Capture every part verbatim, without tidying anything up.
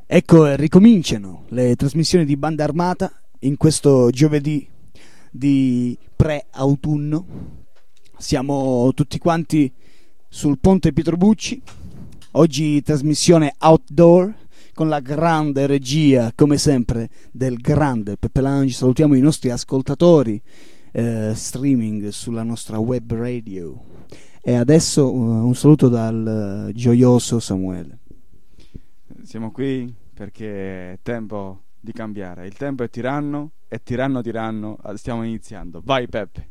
Ecco, ricominciano le trasmissioni di Banda Armata in questo giovedì di pre-autunno. Siamo tutti quanti sul ponte Pietro Bucci. Oggi trasmissione outdoor con la grande regia, come sempre, del grande Peppe Lange. Salutiamo i nostri ascoltatori eh, streaming sulla nostra web radio. E adesso uh, un saluto dal uh, gioioso Samuele. Siamo qui perché è tempo di cambiare. Il tempo è tiranno e tiranno tiranno. Stiamo iniziando. Vai Peppe.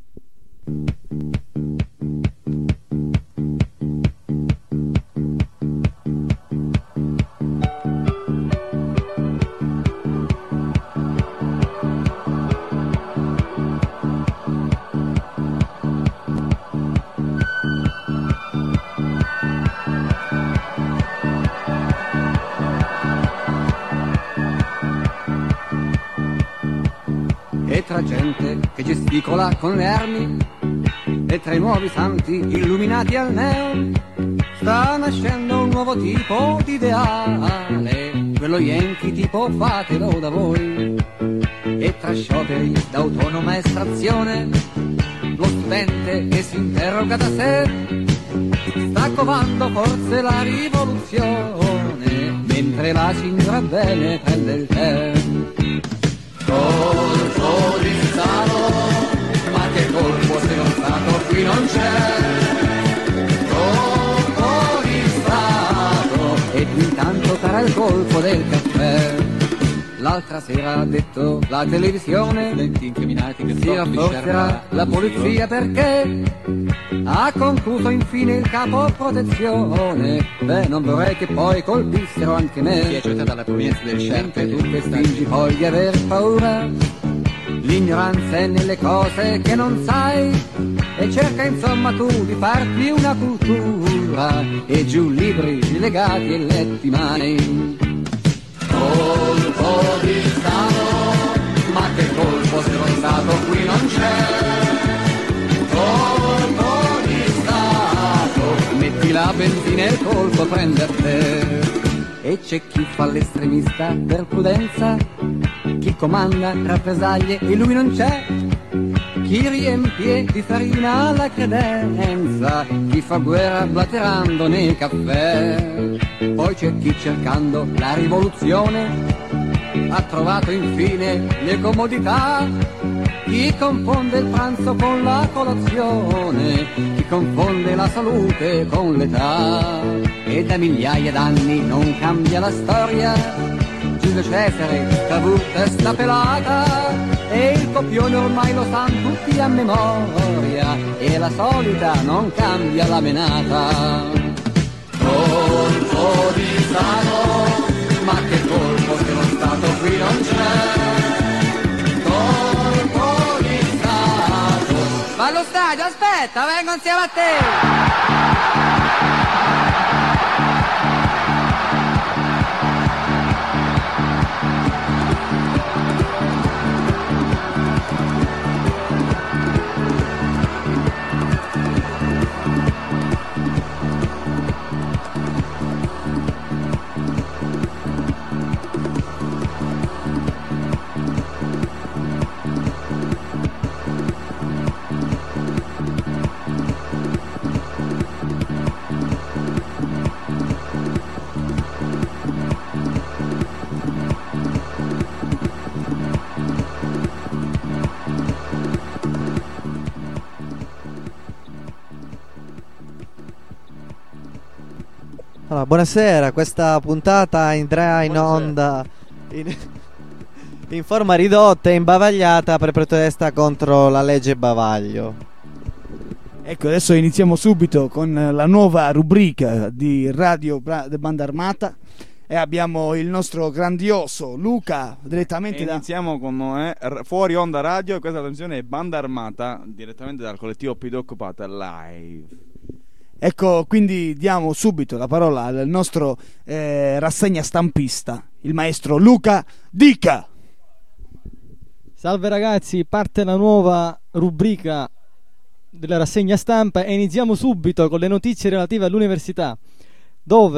E tra gente che gesticola con le armi e tra i nuovi santi illuminati al neon sta nascendo un nuovo tipo di ideale, quello yankee tipo fatelo da voi. E tra scioperi d'autonoma estrazione lo studente che si interroga da sé sta covando forse la rivoluzione mentre la signora bene prende il tè. Colpo di Stato, ma che colpo se lo Stato qui non c'è. Colpo di Stato, ed intanto sarà il colpo del caffè. L'altra sera ha detto la televisione, studenti incriminati che si rafforzerà la polizia perché ha concluso infine il capo protezione. Beh, non vorrei che poi colpissero anche me. Si è certa dalla provenienza del sciarpe. Tu che fingi poi di aver paura, l'ignoranza è nelle cose che non sai, e cerca insomma tu di farti una cultura, e giù libri legati e letti mai. Colpo di Stato, ma che colpo se lo Stato qui non c'è. Colpo di Stato, metti la benzina e il colpo prende a te. E c'è chi fa l'estremista per prudenza, chi comanda rappresaglie e lui non c'è, chi riempie di farina la credenza, chi fa guerra blaterando nei caffè. Poi c'è chi cercando la rivoluzione ha trovato infine le comodità, chi confonde il pranzo con la colazione, chi confonde la salute con l'età. E da migliaia d'anni non cambia la storia, Giulio Cesare, Cavour, testa pelata, e il copione ormai lo sanno tutti a memoria, e la solita non cambia la menata. Colpo di Stato, ma che colpo se lo Stato qui non c'è. Colpo di Stato. Va allo stadio, aspetta, vengo insieme a te. Allora, buonasera, questa puntata andrà in Buonasera. onda in, in forma ridotta e imbavagliata per protesta contro la legge bavaglio. Ecco, adesso iniziamo subito con la nuova rubrica di Radio Bra- Banda Armata e abbiamo il nostro grandioso Luca direttamente E da... iniziamo con eh, r- Fuori Onda Radio, e questa trasmissione è Banda Armata direttamente dal collettivo P D Occupata live. Ecco, quindi diamo subito la parola al nostro eh, rassegna stampista, il maestro Luca Dica. Salve ragazzi, parte la nuova rubrica della rassegna stampa e iniziamo subito con le notizie relative all'università, dove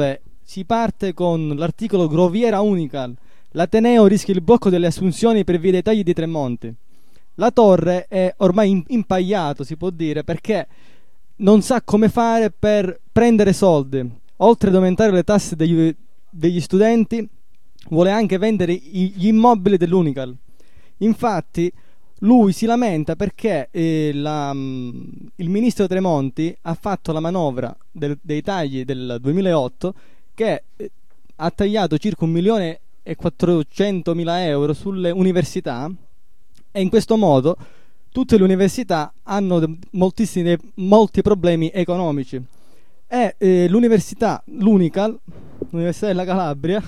si parte con l'articolo Groviera Unical. L'Ateneo rischia il blocco delle assunzioni per via dei tagli di Tremonti. La Torre è ormai impagliato, si può dire, perché non sa come fare per prendere soldi. Oltre ad aumentare le tasse degli, degli studenti, vuole anche vendere gli immobili dell'Unical. Infatti lui si lamenta perché eh, la, il ministro Tremonti ha fatto la manovra del, dei tagli del duemilaotto, che eh, ha tagliato circa un milione e quattrocentomila euro sulle università, e in questo modo tutte le università hanno moltissimi molti problemi economici. E eh, l'università, l'Unical, l'Università della Calabria,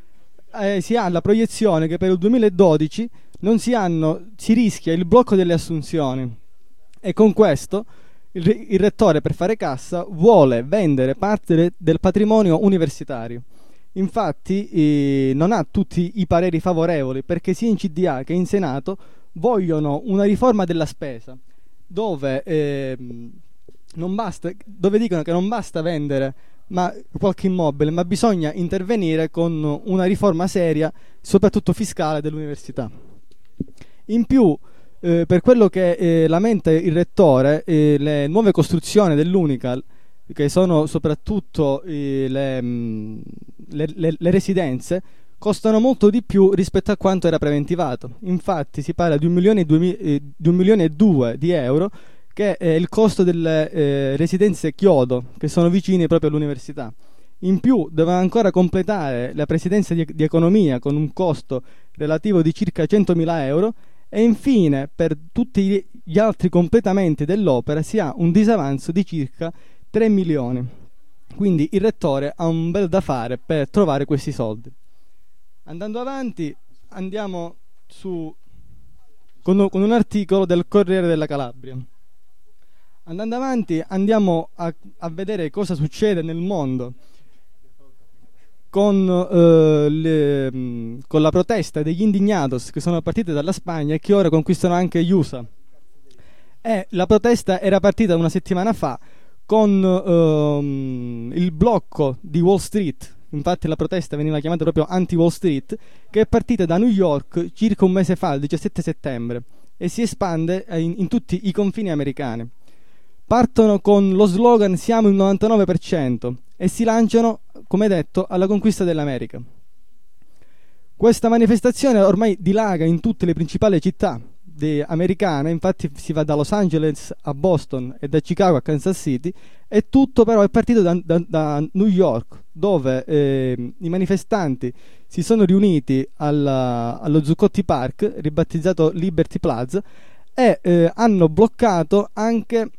eh, si ha la proiezione che per il duemiladodici non si hanno, si rischia il blocco delle assunzioni, e con questo il, il rettore, per fare cassa, vuole vendere parte de, del patrimonio universitario. Infatti eh, non ha tutti i pareri favorevoli, perché sia in C D A che in Senato vogliono una riforma della spesa, dove eh, non basta, dove dicono che non basta vendere ma qualche immobile, ma bisogna intervenire con una riforma seria, soprattutto fiscale, dell'università. In più, eh, per quello che eh, lamenta il rettore, eh, le nuove costruzioni dell'Unical, che sono soprattutto eh, le, mh, le, le, le residenze, costano molto di più rispetto a quanto era preventivato. Infatti si parla di un milione e due, eh, di un milione e due di euro, che è il costo delle eh, residenze Chiodo, che sono vicine proprio all'università. In più doveva ancora completare la presidenza di, di economia, con un costo relativo di circa centomila euro, e infine per tutti gli altri completamenti dell'opera si ha un disavanzo di circa tre milioni. Quindi il rettore ha un bel da fare per trovare questi soldi. Andando avanti, andiamo su con, con un articolo del Corriere della Calabria. Andando avanti, andiamo a, a vedere cosa succede nel mondo con, eh, le, mh, con la protesta degli indignados che sono partite dalla Spagna e che ora conquistano anche gli U S A. E la protesta era partita una settimana fa con ehm, il blocco di Wall Street. Infatti la protesta veniva chiamata proprio anti-Wall Street, che è partita da New York circa un mese fa, il diciassette settembre, e si espande in, in tutti i confini americani. Partono con lo slogan "Siamo il novantanove per cento" e si lanciano, come detto, alla conquista dell'America. Questa manifestazione ormai dilaga in tutte le principali città americane, infatti si va da Los Angeles a Boston e da Chicago a Kansas City, e tutto però è partito da, da, da New York, dove eh, i manifestanti si sono riuniti alla, allo Zuccotti Park, ribattezzato Liberty Plaza, e eh, hanno bloccato anche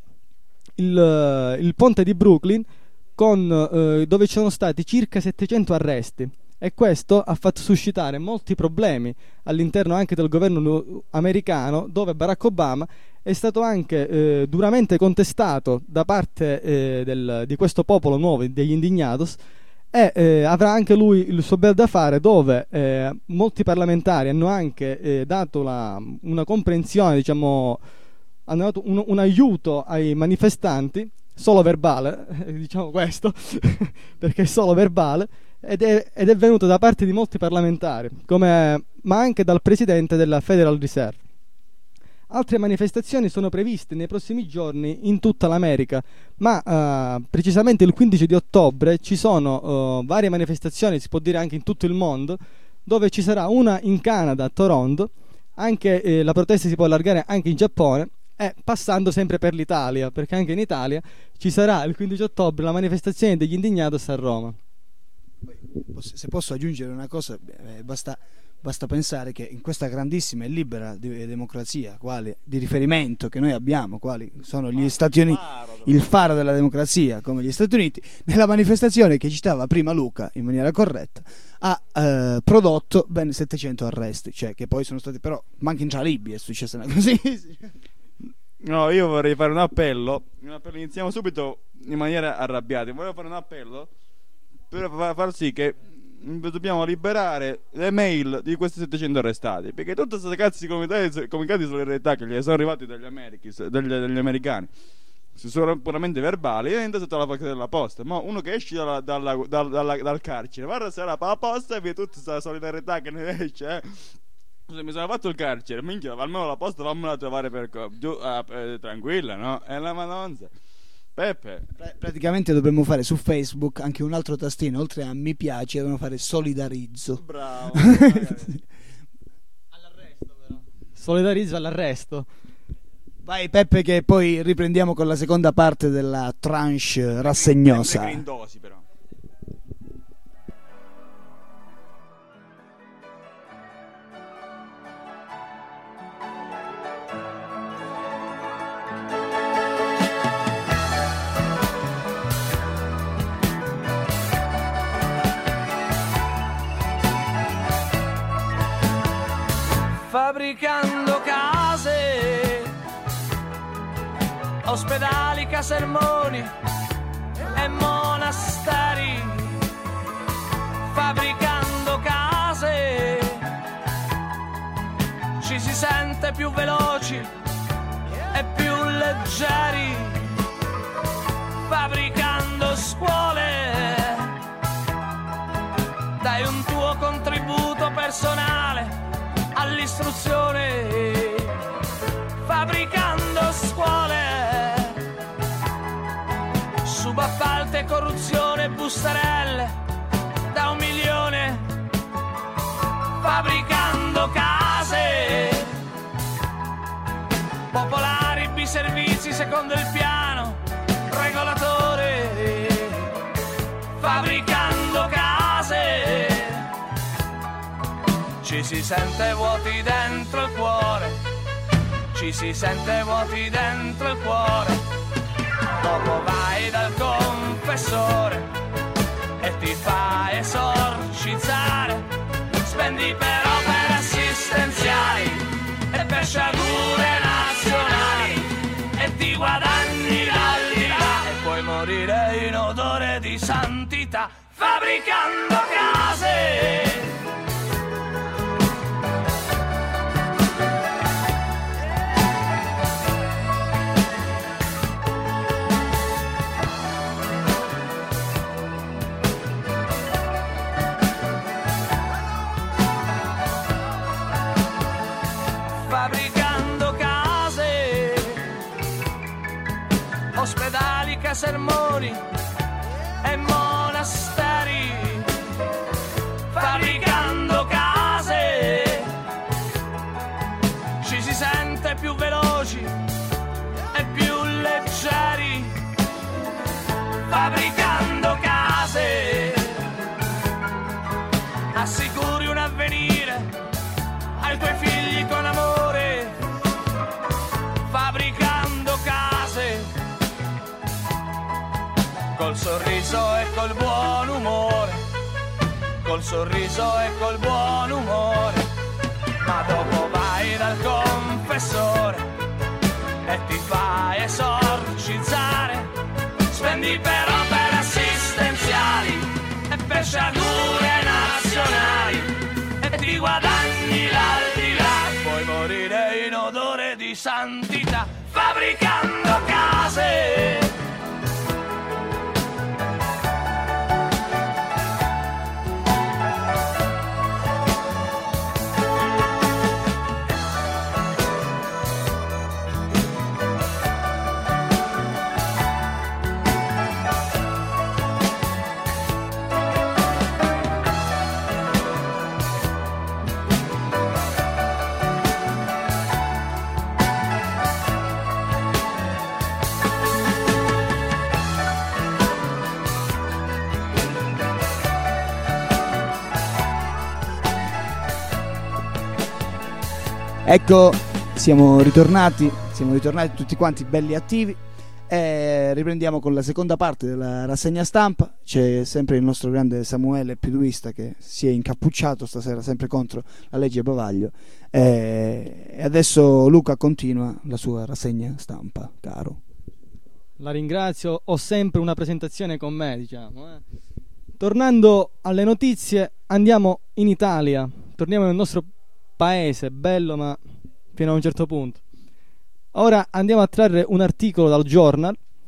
il, il ponte di Brooklyn, con, eh, dove ci sono stati circa settecento arresti, e questo ha fatto suscitare molti problemi all'interno anche del governo americano, dove Barack Obama è stato anche eh, duramente contestato da parte eh, del, di questo popolo nuovo, degli indignados, e eh, avrà anche lui il suo bel da fare, dove eh, molti parlamentari hanno anche eh, dato la, una comprensione, diciamo, hanno dato un, un aiuto ai manifestanti, solo verbale, eh, diciamo questo, perché è solo verbale, ed è, ed è venuto da parte di molti parlamentari, come, ma anche dal presidente della Federal Reserve. Altre manifestazioni sono previste nei prossimi giorni in tutta l'America, ma eh, precisamente il quindici di ottobre ci sono eh, varie manifestazioni, si può dire anche in tutto il mondo, dove ci sarà una in Canada, a Toronto, anche eh, la protesta si può allargare anche in Giappone, e passando sempre per l'Italia, perché anche in Italia ci sarà il quindici ottobre la manifestazione degli indignados a Roma. Se posso aggiungere una cosa, eh, basta, basta pensare che in questa grandissima e libera de- democrazia quale, di riferimento che noi abbiamo, quali sono gli Stati Uniti, il faro della democrazia come gli Stati Uniti, nella manifestazione che citava prima Luca in maniera corretta ha eh, prodotto ben settecento arresti, cioè che poi sono stati, però manca in Libia è successa una così. No, io vorrei fare un appello, un appello, iniziamo subito in maniera arrabbiata. Volevo fare un appello per far sì che dobbiamo liberare le mail di questi settecento arrestati, perché tutti questi cazzi comunicati, comunicati sulle realtà che gli sono arrivati dagli, Americans, dagli, dagli americani sono puramente verbali, io entro sotto la pacchetta della posta. Ma uno che esce dalla, dalla, dalla, dalla, dal carcere, guarda se la la posta e vede tutta questa solidarietà che ne esce, eh. Se mi sono fatto il carcere, minchia, almeno la posta fammela trovare per co- giù, ah, eh, tranquilla, no? È la madonza. Peppe. Pra- praticamente dovremmo fare su Facebook anche un altro tastino, oltre a mi piace, dovremmo fare solidarizzo. Bravo. All'arresto, però. Solidarizzo all'arresto. Vai Peppe, che poi riprendiamo con la seconda parte della tranche rassegnosa. Sempre grindosi, però. Fabbricando case, ospedali, casermoni e monasteri. Fabbricando case ci si sente più veloci e più leggeri. Fabbricando scuole dai un tuo contributo personale all'istruzione. Fabbricando scuole, subappalti e corruzione, bustarelle da un milione. Fabbricando case popolari, biservizi secondo il piano regolatore. Fabbricando case ci si sente vuoti dentro il cuore, ci si sente vuoti dentro il cuore. Dopo vai dal confessore e ti fa esorcizzare. Spendi per opere assistenziali e per sciagure nazionali e ti guadagni l'aldilà e puoi morire in odore di santità. Fabbricando case. Fabbricando case, ospedali, casermoni e monasteri. Fabbricando case ci si sente più veloci e più leggeri. Fabbricando case assicuri un avvenire ai tuoi figli con amore. Fabbricando case col sorriso e col buon umore, col sorriso e col buon umore. Ma dopo vai dal confessore e ti fai esorcizzare. Spendi per opere assistenziali e per sciagure nazionali e ti guadagni l'aldilà e puoi morire in odore di santità. Fabbricando case. Ecco, siamo ritornati, siamo ritornati tutti quanti belli attivi e riprendiamo con la seconda parte della rassegna stampa. C'è sempre il nostro grande Samuele Piduista che si è incappucciato stasera sempre contro la legge Bavaglio e adesso Luca continua la sua rassegna stampa, caro. La ringrazio, ho sempre una presentazione con me, diciamo. Eh. Tornando alle notizie, andiamo in Italia, torniamo nel nostro paese, bello ma fino a un certo punto. Ora andiamo a trarre un articolo dal Journal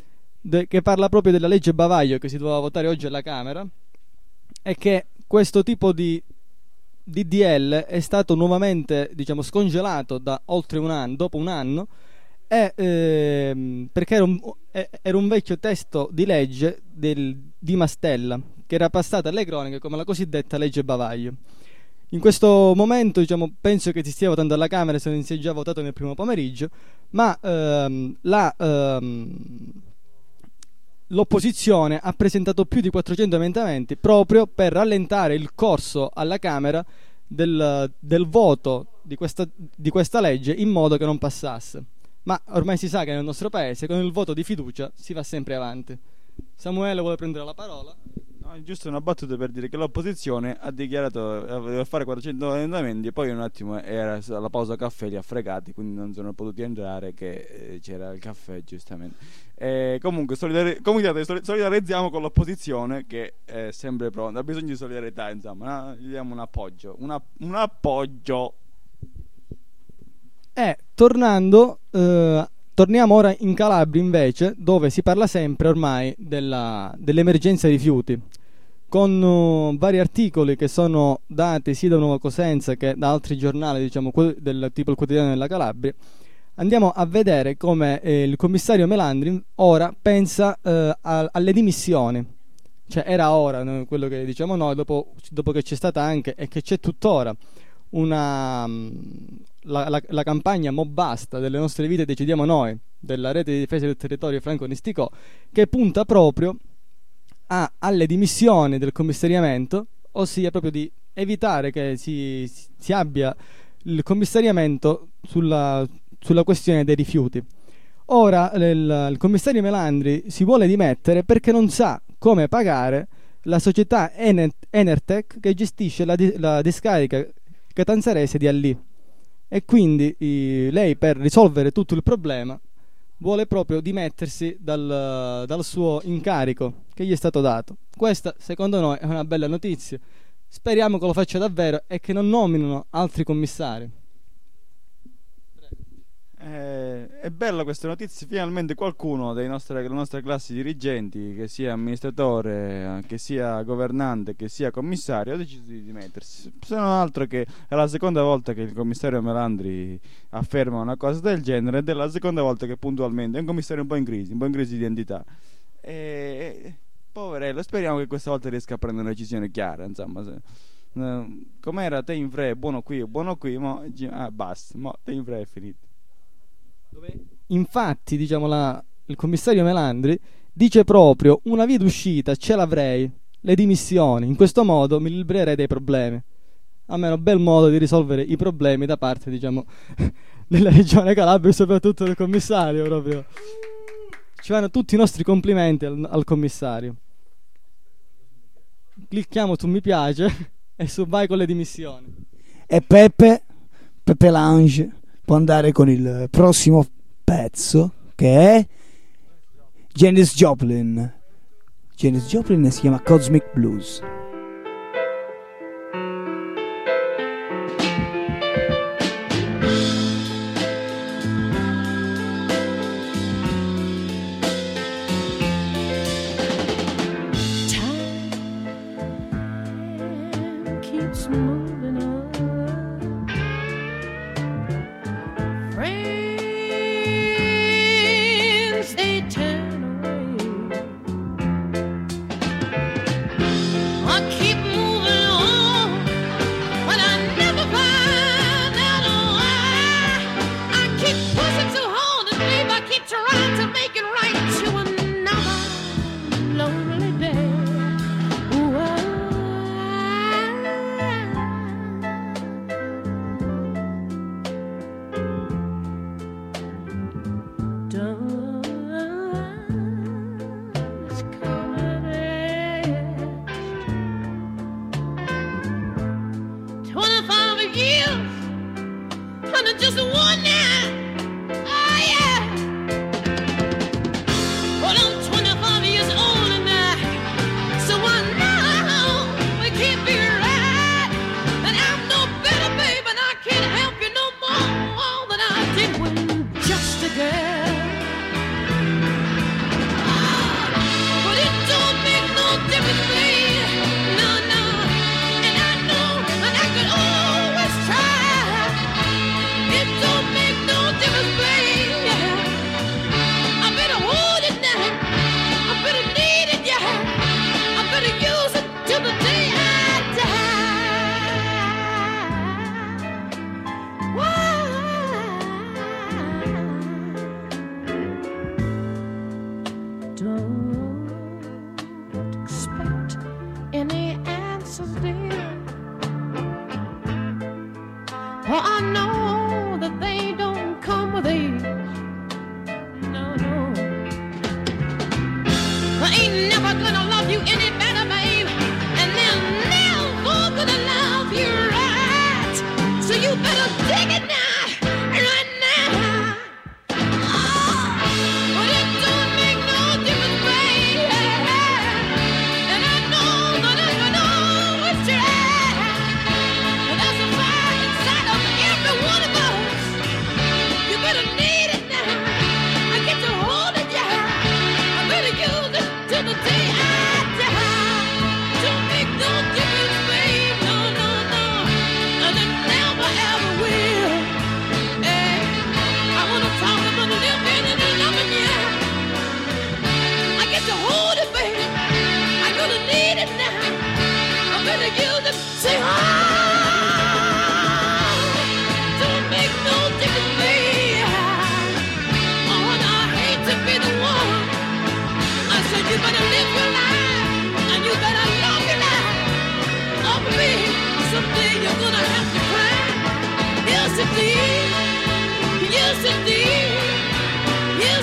de- che parla proprio della legge bavaglio che si doveva votare oggi alla Camera, e che questo tipo di D D L è stato nuovamente, diciamo, scongelato da oltre un anno, dopo un anno, e, ehm, perché era un, era un vecchio testo di legge del, di Mastella, che era passata alle cronache come la cosiddetta legge bavaglio. In questo momento, diciamo, penso che si stia votando alla Camera, se non si è già votato nel primo pomeriggio, ma ehm, la, ehm, l'opposizione ha presentato più di quattrocento emendamenti proprio per rallentare il corso alla Camera del, del voto di questa, di questa legge, in modo che non passasse. Ma ormai si sa che nel nostro paese con il voto di fiducia si va sempre avanti. Samuele vuole prendere la parola? No, è giusto una battuta per dire che l'opposizione ha dichiarato eh, voleva fare quattrocento emendamenti e poi un attimo era alla pausa caffè, li ha fregati, quindi non sono potuti entrare, che eh, c'era il caffè giustamente. E comunque solidari- comunque solidarizziamo con l'opposizione, che è sempre pronta, ha bisogno di solidarietà, insomma, no? Gli diamo un appoggio, una, un appoggio. E tornando, eh, torniamo ora in Calabria invece, dove si parla sempre ormai della, dell'emergenza rifiuti, con uh, vari articoli che sono dati sia da Nuova Cosenza che da altri giornali, diciamo, del tipo il Quotidiano della Calabria. Andiamo a vedere come eh, il commissario Melandri ora pensa eh, a, alle dimissioni. Cioè era ora, no, quello che diciamo noi, dopo, dopo che c'è stata anche e che c'è tuttora una la, la, la campagna Mo' Basta delle nostre vite decidiamo noi, della rete di difesa del territorio Franco Nisticò, che punta proprio a, alle dimissioni del commissariamento, ossia proprio di evitare che si, si abbia il commissariamento sulla, sulla questione dei rifiuti. Ora il, il commissario Melandri si vuole dimettere perché non sa come pagare la società Ener- Enertech che gestisce la, di- la discarica catanzarese di Allì, e quindi i, lei, per risolvere tutto il problema, vuole proprio dimettersi dal, dal suo incarico che gli è stato dato. Questa secondo noi è una bella notizia, speriamo che lo faccia davvero e che non nominino altri commissari. Eh, è bella questa notizia, finalmente qualcuno dei nostri, delle nostre classi dirigenti, che sia amministratore, che sia governante, che sia commissario, ha deciso di dimettersi. Se non altro che è la seconda volta che il commissario Melandri afferma una cosa del genere, ed è la seconda volta che puntualmente è un commissario un po' in crisi, un po' in crisi di identità. E, poverello, speriamo che questa volta riesca a prendere una decisione chiara, insomma. Se, eh, com'era te in fre, buono qui, buono qui, mo, ah, basta, mo, te in fre è finito. Infatti, diciamo, la, il commissario Melandri dice proprio: una via d'uscita ce l'avrei, le dimissioni, in questo modo mi libererei dei problemi. A me è un bel modo di risolvere i problemi da parte, diciamo, della regione Calabria e soprattutto del commissario. Proprio ci vanno tutti i nostri complimenti al, al commissario. Clicchiamo su mi piace e su vai con le dimissioni. E Peppe Peppe Lange può andare con il prossimo pezzo, che è Janis Joplin. Janis Joplin si chiama Cosmic Blues.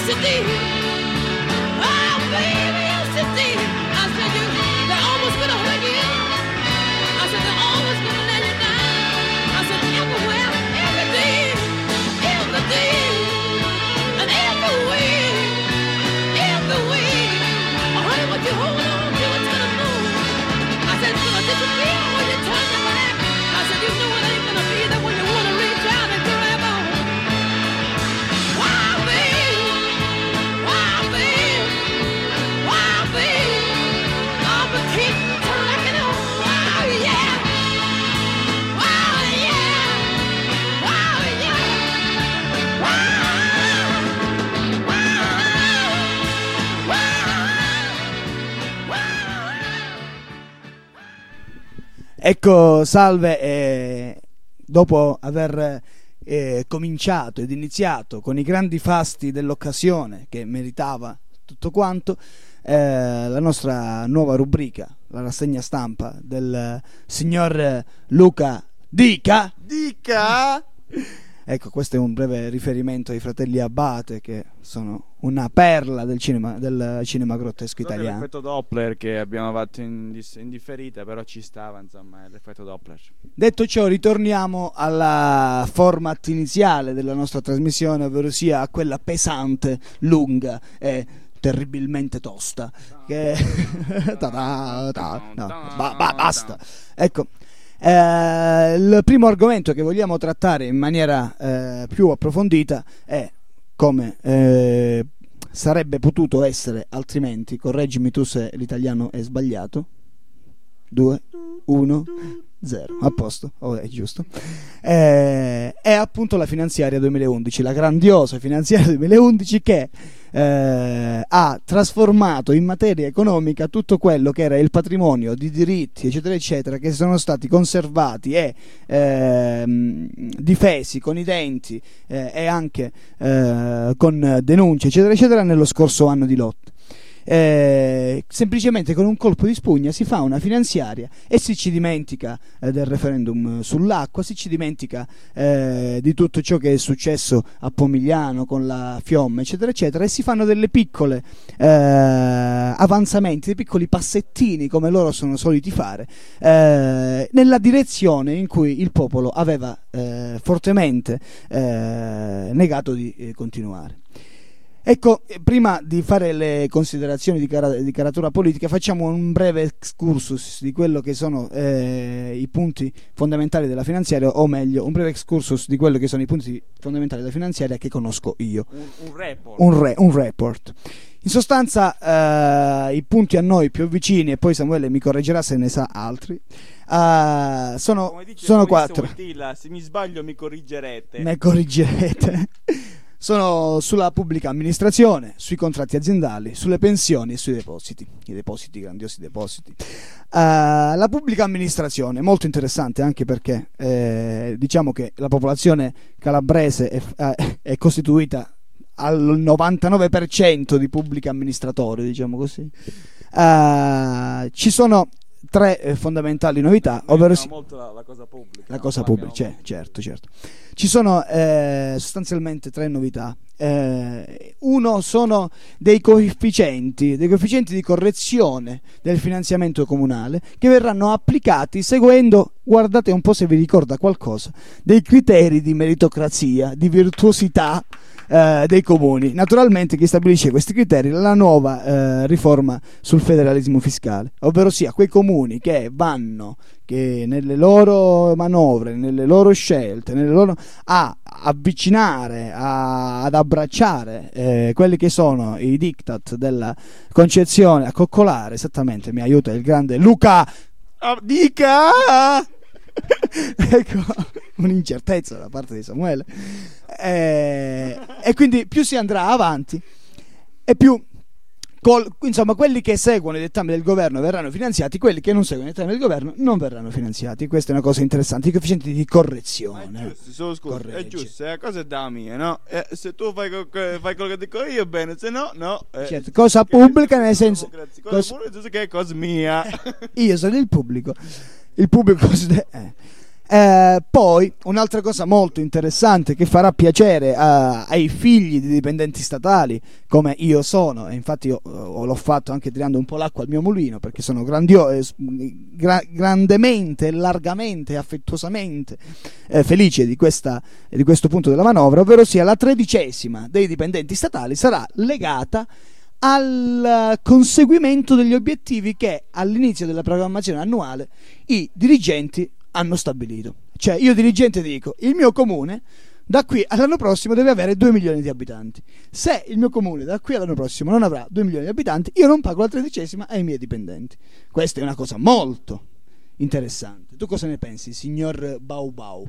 yes indeed. Oh, baby, yes indeed. I said, you, they're almost gonna hurt you. I said, they're almost gonna let you down. I said, everywhere, every day, every day, and every way, every way. Oh, honey, what you hold on to, it's gonna move. I said, it's gonna disappear when you turn your back. I said, you know it ain't gonna be there when you wanna reach out and grab on. Wow, baby, wow, baby, wow, baby. Oh, but keep trucking on. Wow, yeah, wow, yeah, wow, yeah, wow, wow, wow, wow. Ecco, salve, eh, dopo aver eh, cominciato ed iniziato con i grandi fasti dell'occasione che meritava tutto quanto, eh, la nostra nuova rubrica, la rassegna stampa del signor Luca Dica. Dica! Ecco, questo è un breve riferimento ai fratelli Abate, che sono una perla del cinema, del cinema grottesco Solo italiano. l'effetto Doppler che abbiamo fatto in, dis- in differita, però ci stava, insomma, è l'effetto Doppler. Detto ciò, ritorniamo alla format iniziale della nostra trasmissione, ovvero sia a quella pesante, lunga e terribilmente tosta. Che... Ta-da, ta, no, ba- ba- basta. Ecco, eh, il primo argomento che vogliamo trattare in maniera eh, più approfondita è come eh, sarebbe potuto essere altrimenti. Correggimi tu se l'italiano è sbagliato. Due, uno, zero, a posto, oh, è giusto. Eh, è appunto la finanziaria duemilaundici, la grandiosa finanziaria duemilaundici che eh, ha trasformato in materia economica tutto quello che era il patrimonio di diritti eccetera eccetera, che sono stati conservati e ehm, difesi con i denti eh, e anche eh, con denunce eccetera eccetera nello scorso anno di lotta. Eh, semplicemente con un colpo di spugna si fa una finanziaria e si ci dimentica eh, del referendum sull'acqua, si ci dimentica eh, di tutto ciò che è successo a Pomigliano con la Fiemme eccetera eccetera, e si fanno delle piccole eh, avanzamenti, dei piccoli passettini come loro sono soliti fare eh, nella direzione in cui il popolo aveva eh, fortemente eh, negato di eh, continuare. Ecco, prima di fare le considerazioni di, car- di caratura politica, facciamo un breve excursus di quello che sono eh, i punti fondamentali della finanziaria, o meglio, un breve excursus di quello che sono i punti fondamentali della finanziaria che conosco io. Un, un report. Un, re- un report. In sostanza, eh, i punti a noi più vicini, e poi Samuele mi correggerà se ne sa altri, eh, sono, Come dice sono Luis quattro. Wojtyla, se mi sbaglio mi corrigerete. Ne corrigerete. Sono sulla pubblica amministrazione, sui contratti aziendali, sulle pensioni e sui depositi. I depositi, grandiosi depositi. Uh, la pubblica amministrazione, molto interessante anche perché eh, diciamo che la popolazione calabrese è, eh, è costituita al novantanove per cento di pubblici amministratori, diciamo così. Uh, ci sono tre eh, fondamentali novità, ovvero si... molto la, la cosa pubblica. La cosa pubblica, cioè, certo, certo. Ci sono eh, sostanzialmente tre novità. Eh, uno sono dei coefficienti, dei coefficienti di correzione del finanziamento comunale che verranno applicati seguendo, guardate un po' se vi ricorda qualcosa, dei criteri di meritocrazia, di virtuosità eh, dei comuni. Naturalmente chi stabilisce questi criteri è la nuova eh, riforma sul federalismo fiscale, ovvero sia quei comuni che vanno che nelle loro manovre, nelle loro scelte, nelle loro a avvicinare, a, ad abbracciare eh, quelli che sono i diktat della concezione, a coccolare, esattamente, mi aiuta il grande Luca Oh, dica! Ecco, un'incertezza da parte di Samuele. Eh, e quindi più si andrà avanti e più Col, insomma, quelli che seguono i dettami del governo verranno finanziati, quelli che non seguono i dettami del governo non verranno finanziati. Questa è una cosa interessante, i coefficienti di correzione. Ma è giusto, solo scusa, Corregge. è giusto, la cosa è da mia, no? Eh, se tu fai, co- fai quello che dico io, bene, se no, no. Eh, Certo, cosa pubblica nel senso cosa cosa- pubblica che è cosa mia. io sono il pubblico, il pubblico eh. Eh, poi un'altra cosa molto interessante che farà piacere a- ai figli di dipendenti statali come io sono, e infatti io eh, l'ho fatto anche tirando un po' l'acqua al mio mulino, perché sono grandio- eh, s- gra- grandemente, largamente, affettuosamente eh, felice di, questa, di questo punto della manovra, ovvero sia la tredicesima dei dipendenti statali sarà legata al conseguimento degli obiettivi che all'inizio della programmazione annuale i dirigenti hanno stabilito. Cioè io dirigente dico: il mio comune da qui all'anno prossimo deve avere due milioni di abitanti. Se il mio comune da qui all'anno prossimo non avrà due milioni di abitanti, io non pago la tredicesima ai miei dipendenti. Questa è una cosa molto interessante. Tu cosa ne pensi, signor Bau Bau?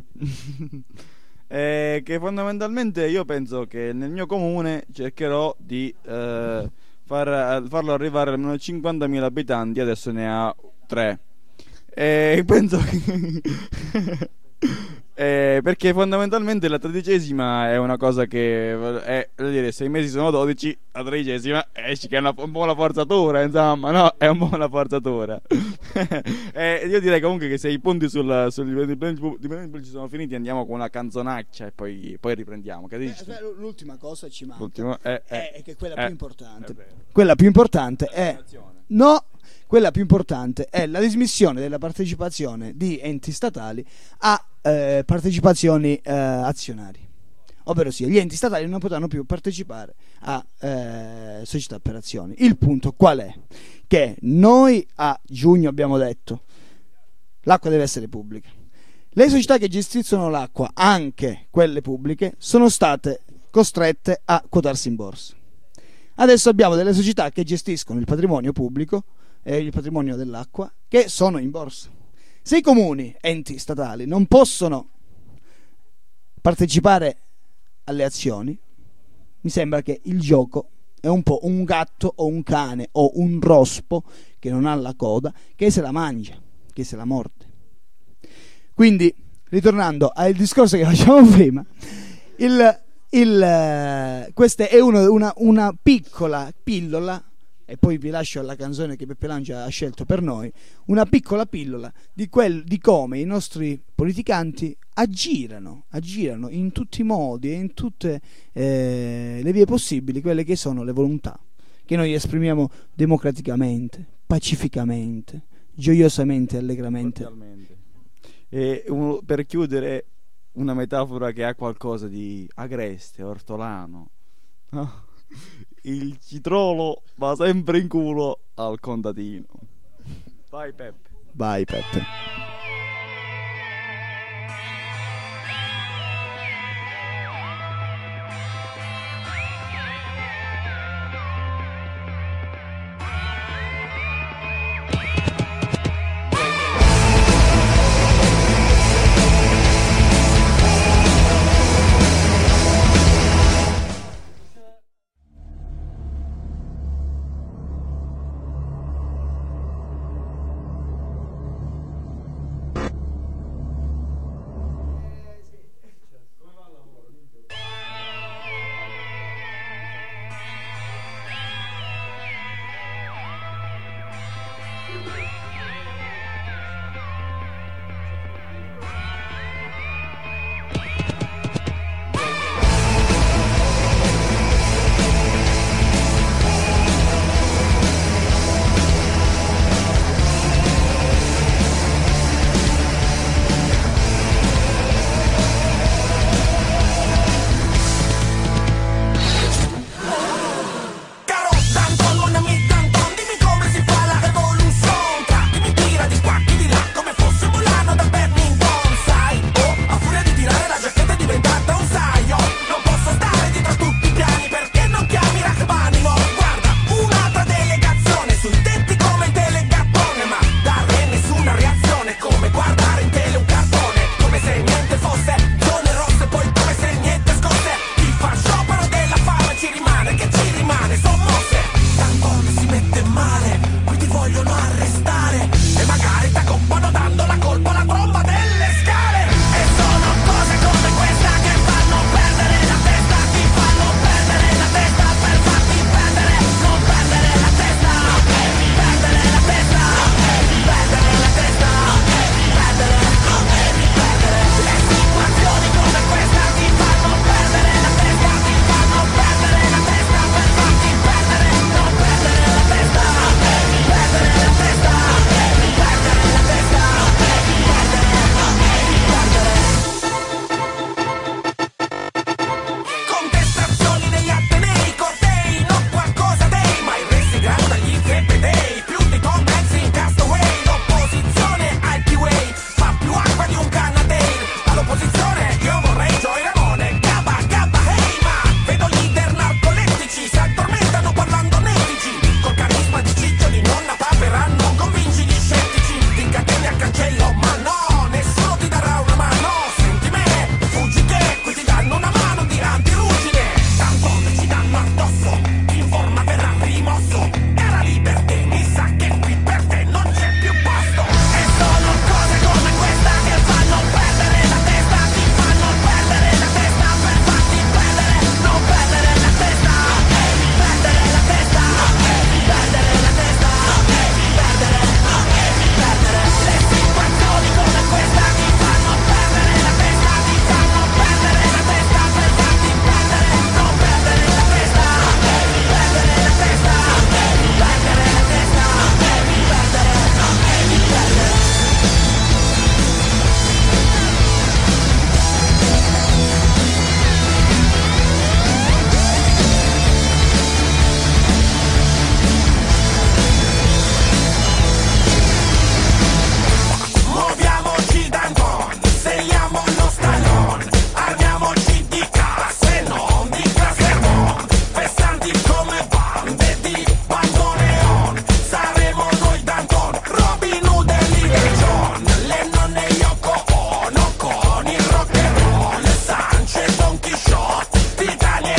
Eh, che fondamentalmente io penso che nel mio comune cercherò di eh, far- farlo arrivare almeno a cinquantamila abitanti, adesso ne ha tre. E penso che eh, perché fondamentalmente la tredicesima è una cosa che è, voglio dire, sei mesi sono dodici, la tredicesima esci che è una, un po' una forzatura, insomma, no? È un po' una forzatura. Eh, io direi comunque che se i punti sul, sugli dipendenti pubblici sono finiti, andiamo con una canzonaccia e poi, poi riprendiamo. Che dici? Eh, l'ultima cosa ci manca. L'ultimo è, è, è, è che quella è, più importante. è vero. Quella più importante è no, quella più importante è la dismissione della partecipazione di enti statali a eh, partecipazioni eh, azionarie. Ovvero sia, gli enti statali non potranno più partecipare a eh, società per azioni. Il punto qual è? Che noi a giugno abbiamo detto l'acqua deve essere pubblica. Le società che gestiscono l'acqua, anche quelle pubbliche, sono state costrette a quotarsi in borsa. Adesso abbiamo delle società che gestiscono il patrimonio pubblico e il patrimonio dell'acqua che sono in borsa. Se i comuni, enti statali, non possono partecipare alle azioni, mi sembra che il gioco è un po' un gatto o un cane o un rospo che non ha la coda, che se la mangia, che se la morde. Quindi, ritornando al discorso che facevamo prima, il, il, questa è uno, una, una piccola pillola, e poi vi lascio alla canzone che Peppe Lancia ha scelto per noi, una piccola pillola di, quel, di come i nostri politicanti aggirano, aggirano in tutti i modi e in tutte eh, le vie possibili quelle che sono le volontà che noi esprimiamo democraticamente, pacificamente, gioiosamente, allegramente. Totalmente. E un, per chiudere, una metafora che ha qualcosa di agreste, ortolano. No? Il citrolo va sempre in culo al contadino. Vai Peppe. Vai Peppe.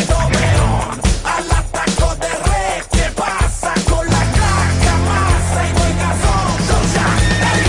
all'attacco del re che passa con la cacca massa i tuoi casò sociali.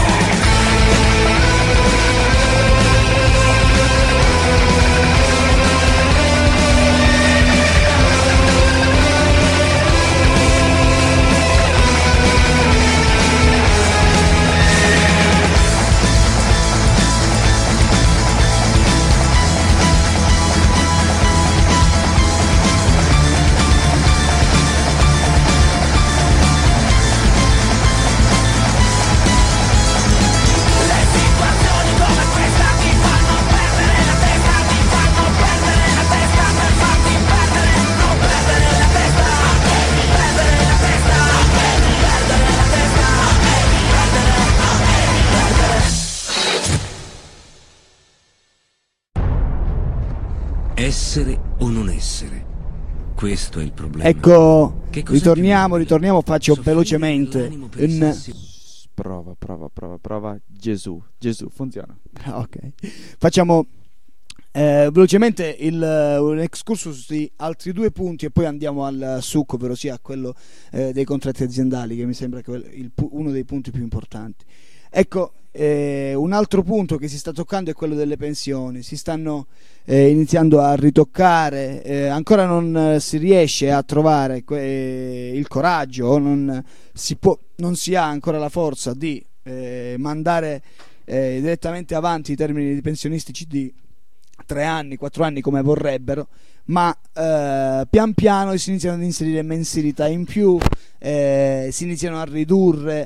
Essere o non essere? Questo è il problema. Ecco, Che cos'è ritorniamo, più ritorniamo, faccio soffrire velocemente dell'animo per un... sensi- Prova, prova, prova, prova. Gesù, Gesù, funziona. Ah, ok. Facciamo eh, velocemente il, eh, un excursus di altri due punti e poi andiamo al succo, ovvero sia quello eh, dei contratti aziendali, che mi sembra che è il pu- uno dei punti più importanti. Ecco, eh, un altro punto che si sta toccando è quello delle pensioni. Si stanno eh, iniziando a ritoccare, eh, ancora non eh, si riesce a trovare que- il coraggio, o non si può, non si ha ancora la forza di eh, mandare eh, direttamente avanti i termini di pensionistici di tre anni, quattro anni come vorrebbero, ma eh, pian piano si iniziano ad inserire mensilità in più, eh, si iniziano a ridurre,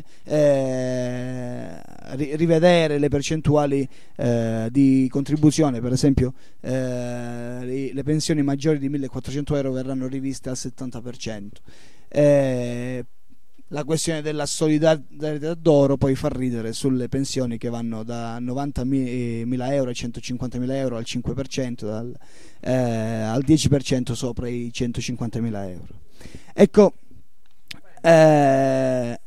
eh, ri- rivedere le percentuali eh, di contribuzione. Per esempio eh, le, le pensioni maggiori di millequattrocento euro verranno riviste al settanta per cento. Eh, la questione della solidarietà d'oro poi fa ridere sulle pensioni che vanno da novantamila euro ai centocinquantamila euro al cinque per cento, dal, eh, al dieci per cento sopra i centocinquantamila euro. Ecco, eh,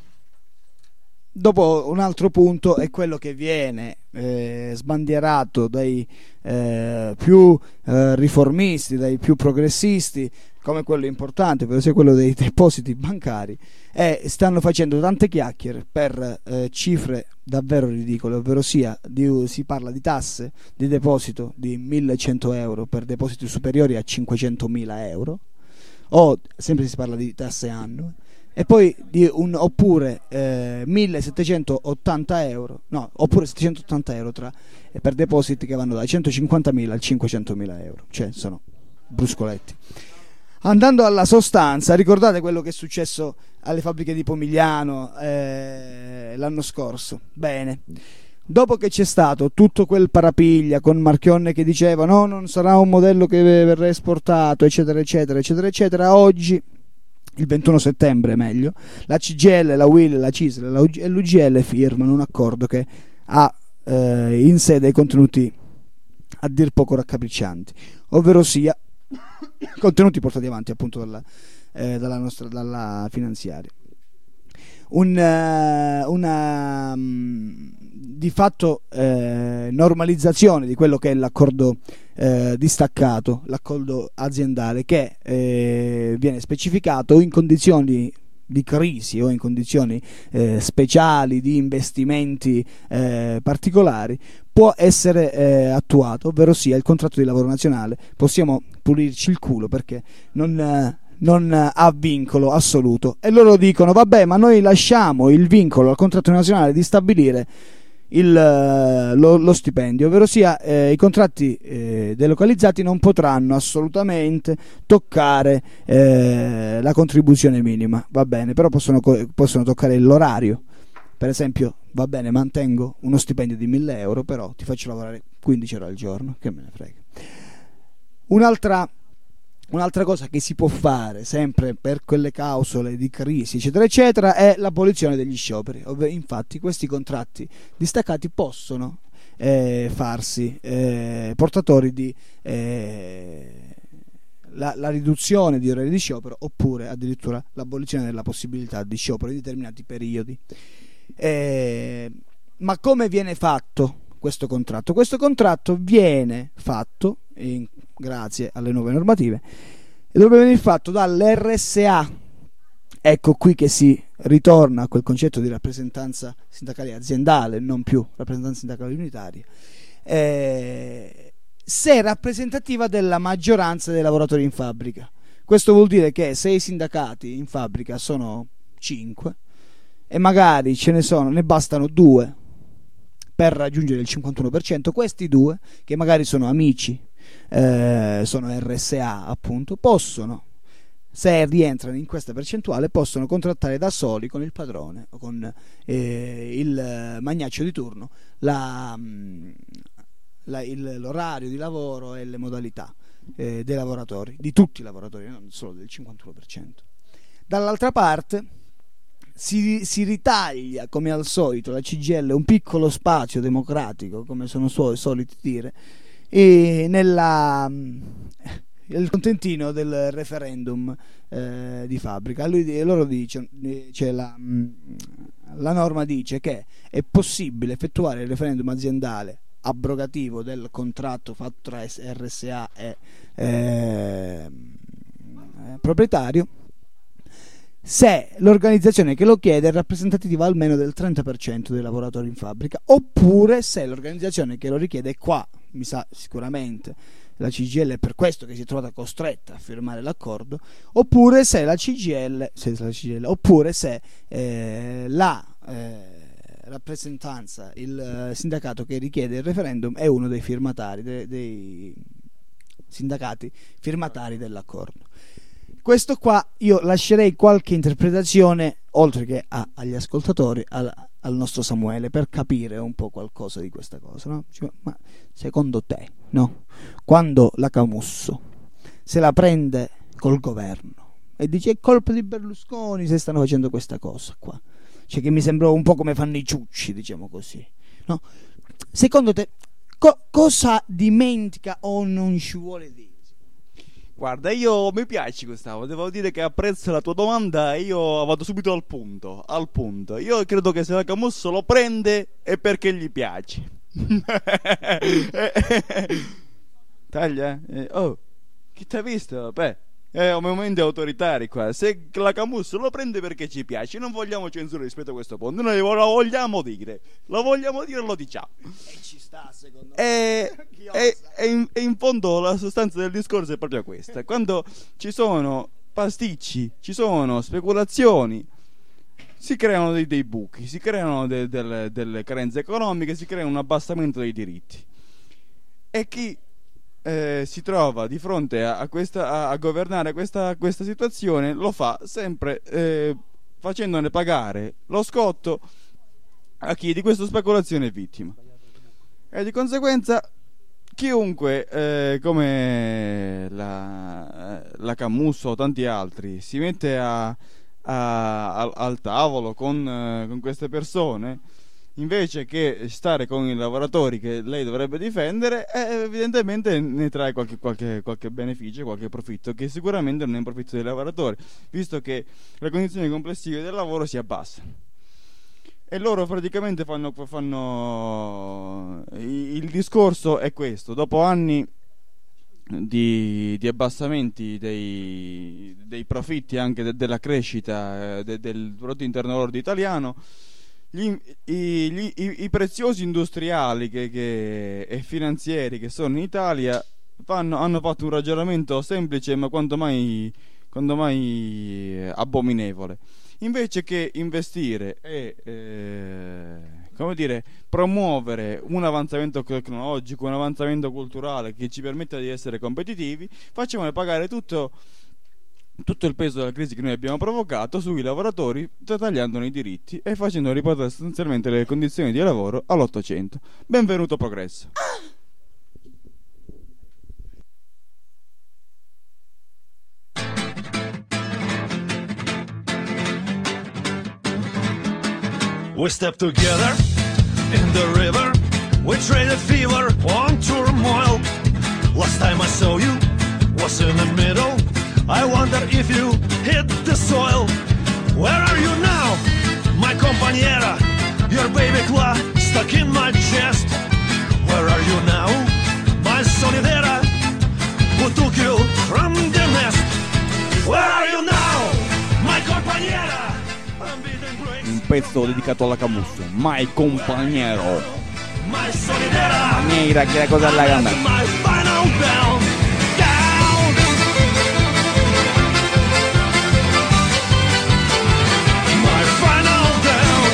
dopo un altro punto è quello che viene eh, sbandierato dai eh, più eh, riformisti, dai più progressisti, come quello importante, per esempio quello dei depositi bancari, e stanno facendo tante chiacchiere per eh, cifre davvero ridicole, ovvero sia di, si parla di tasse di deposito di millecento euro per depositi superiori a cinquecentomila euro, o sempre si parla di tasse annue, e poi di un, oppure eh, millesettecentottanta euro, no, oppure settecentottanta euro tra, eh, per depositi che vanno dai centocinquantamila al cinquecentomila euro, cioè sono bruscoletti. Andando alla sostanza, ricordate quello che è successo alle fabbriche di Pomigliano eh, l'anno scorso? Bene, dopo che c'è stato tutto quel parapiglia con Marchionne che diceva no, non sarà un modello che verrà esportato, eccetera eccetera eccetera eccetera, oggi, il ventuno settembre meglio, la C G I L, la U I L, la C I S L e l'U G L firmano un accordo che ha eh, in sé dei contenuti a dir poco raccapriccianti, ovvero sia contenuti portati avanti appunto dalla, eh, dalla nostra dalla finanziaria. Un, uh, una um, di fatto eh, normalizzazione di quello che è l'accordo eh, distaccato, l'accordo aziendale, che eh, viene specificato in condizioni di crisi o in condizioni eh, speciali di investimenti eh, particolari, può essere eh, attuato, ovvero sia il contratto di lavoro nazionale. Possiamo pulirci il culo perché non eh, non ha vincolo assoluto, e loro dicono vabbè, ma noi lasciamo il vincolo al contratto nazionale di stabilire il, lo, lo stipendio, ovvero sia eh, i contratti eh, delocalizzati non potranno assolutamente toccare eh, la contribuzione minima, va bene, però possono, possono toccare l'orario. Per esempio, va bene, mantengo uno stipendio di mille euro, però ti faccio lavorare quindici ore al giorno, che me ne frega. Un'altra Un'altra cosa che si può fare sempre per quelle clausole di crisi eccetera eccetera è l'abolizione degli scioperi. Ov- infatti questi contratti distaccati possono eh, farsi eh, portatori di eh, la, la riduzione di orari di sciopero, oppure addirittura l'abolizione della possibilità di sciopero di determinati periodi. Eh, ma come viene fatto questo contratto? Questo contratto viene fatto in grazie alle nuove normative, e dovrebbe venire fatto dall'R S A. Ecco qui che si ritorna a quel concetto di rappresentanza sindacale aziendale, non più rappresentanza sindacale unitaria, eh, se rappresentativa della maggioranza dei lavoratori in fabbrica. Questo vuol dire che se i sindacati in fabbrica sono cinque e magari ce ne sono, ne bastano due per raggiungere il cinquantuno per cento, questi due, che magari sono amici, eh, sono R S A appunto, possono, se rientrano in questa percentuale, possono contrattare da soli con il padrone o con eh, il magnaccio di turno la, la, il, l'orario di lavoro e le modalità eh, dei lavoratori, di tutti i lavoratori, non solo del cinquantuno per cento. Dall'altra parte si, si ritaglia, come al solito, la C G I L un piccolo spazio democratico, come sono suoi soliti dire, e nella il contentino del referendum eh, di fabbrica. Lui, loro dicono, cioè la, la norma dice che è possibile effettuare il referendum aziendale abrogativo del contratto fatto tra R S A e eh, proprietario se l'organizzazione che lo chiede è rappresentativa almeno del trenta per cento dei lavoratori in fabbrica, oppure se l'organizzazione che lo richiede, qua mi sa sicuramente la C G I L, è per questo che si è trovata costretta a firmare l'accordo, oppure se la C G I L, se la C G I L oppure se eh, la eh, rappresentanza, il sindacato che richiede il referendum è uno dei firmatari, dei, dei sindacati firmatari dell'accordo. Questo qua io lascerei qualche interpretazione, oltre che a, agli ascoltatori, al, al nostro Samuele, per capire un po' qualcosa di questa cosa, no? Cioè, ma secondo te, no? Quando la Camusso se la prende col governo e dice è colpa di Berlusconi se stanno facendo questa cosa qua, cioè che mi sembra un po' come fanno i ciucci, diciamo così, no? Secondo te co- cosa dimentica o non ci vuole dire? Guarda, io mi piace Gustavo, devo dire che apprezzo la tua domanda e io vado subito al punto, al punto. Io credo che se la Camusso lo prende è perché gli piace. Taglia? Eh, oh, chi t'ha visto? Beh, è un momento autoritari qua. Se la Camusso lo prende perché ci piace, non vogliamo censura rispetto a questo punto, noi lo vogliamo dire, lo vogliamo dire e lo diciamo. E ci sta, secondo me. E, e, e, in, e in fondo la sostanza del discorso è proprio questa. Quando ci sono pasticci, ci sono speculazioni, si creano dei, dei buchi, si creano de, de, delle carenze economiche, si crea un abbassamento dei diritti. E chi eh, si trova di fronte a, a, questa, a, a governare questa, questa situazione lo fa sempre eh, facendone pagare lo scotto a chi di questa speculazione è vittima. E di conseguenza chiunque eh, come la, la Camusso o tanti altri si mette a, a, al, al tavolo con, eh, con queste persone, invece che stare con i lavoratori che lei dovrebbe difendere, eh, evidentemente ne trae qualche, qualche, qualche beneficio, qualche profitto, che sicuramente non è in profitto dei lavoratori, visto che le condizioni complessive del lavoro si abbassano. E loro praticamente fanno, fanno il discorso è questo: dopo anni di, di abbassamenti dei, dei profitti, anche de, della crescita de, del prodotto interno lordo italiano, gli, i, gli, i, i preziosi industriali che, che, e finanzieri che sono in Italia fanno, hanno fatto un ragionamento semplice ma quanto mai, quanto mai abominevole. Invece che investire e eh, come dire, promuovere un avanzamento tecnologico, un avanzamento culturale che ci permetta di essere competitivi, facciamo pagare tutto, tutto il peso della crisi che noi abbiamo provocato sui lavoratori, tagliandone i diritti e facendo riportare sostanzialmente le condizioni di lavoro all'Ottocento. Benvenuto progresso. We stepped together in the river. We traded fever on turmoil. Last time I saw you was in the middle. I wonder if you hit the soil. Where are you now, my compañera? Your baby claw stuck in my chest. Where are you now, my solidera? who took you from the nest? Where are you now, my compañera? I'm beating breaks. Un pezzo dedicato alla Camusso, My Compañero. My solidera. Mira che cosa la gamba. My final down. Down. My final down.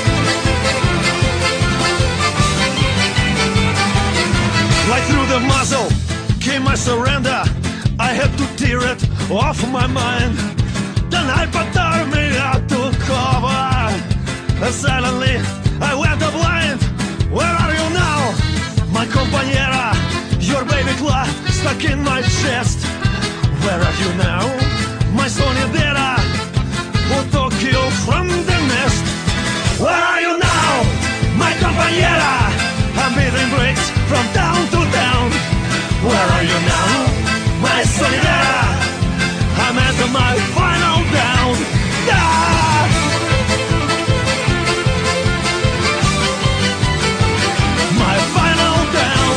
Like through the muzzle came my surrender. I had to tear it off my mind. The night tore me out to cover. And silently I went blind. Where are you now, my compañera? Your baby claw stuck in my chest. Where are you now, my solidera? Who took you from the nest? Where are you now, my compañera? I'm beating bricks from town to town. Where are you now, my solidera? I'm at my final down. Ah! My final down.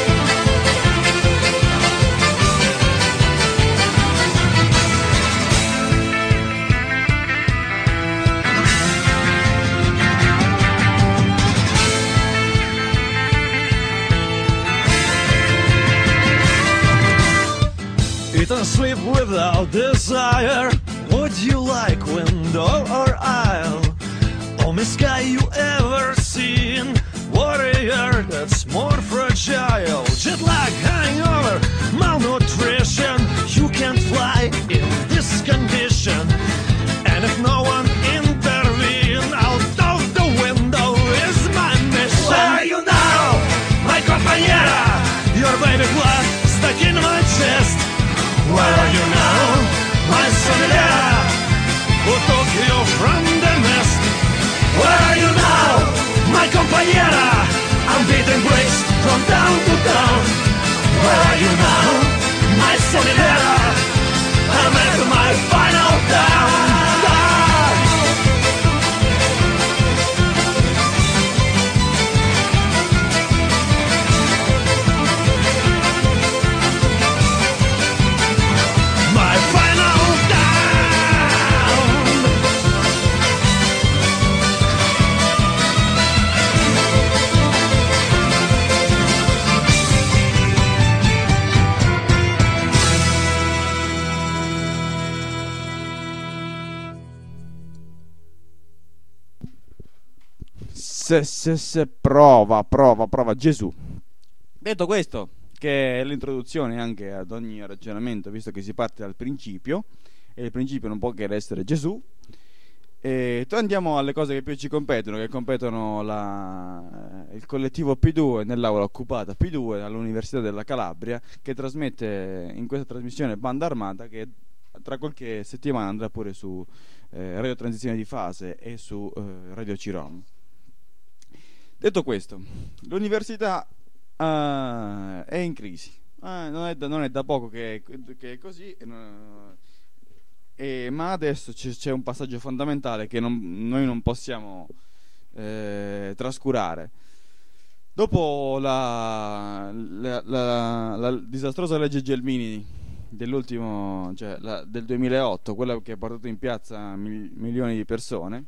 Eat and sleep without desire. Would you like window or aisle? Only sky you ever seen. Warrior that's more fragile. Jet lag, hangover, malnutrition. You can't fly in this condition. And if no one intervene, out of the window is my mission. Where are you now, my compañera? Your baby blood stuck in my chest. Where are you now, my solidera? Who took you from the nest? Where are you now, my compañera? I'm beating bricks from town to town. Where are you now, my solidera? I'm at my final down. My final down. Se, se, se, prova, prova, prova Gesù. Detto questo, che è l'introduzione anche ad ogni ragionamento, visto che si parte dal principio, e il principio non può che essere Gesù. E andiamo alle cose che più ci competono, che competono la, il collettivo P due nell'aula occupata P due all'Università della Calabria, che trasmette in questa trasmissione Banda Armata, che tra qualche settimana andrà pure su eh, Radio Transizione di Fase e su eh, Radio Cirom. Detto questo, l'università uh, è in crisi, uh, non, è da, non è da poco che, che è così, uh, e, ma adesso c'è, c'è un passaggio fondamentale che non, noi non possiamo eh, trascurare. Dopo la, la, la, la disastrosa legge Gelmini dell'ultimo, cioè la, del duemilaotto, quella che ha portato in piazza mil, milioni di persone,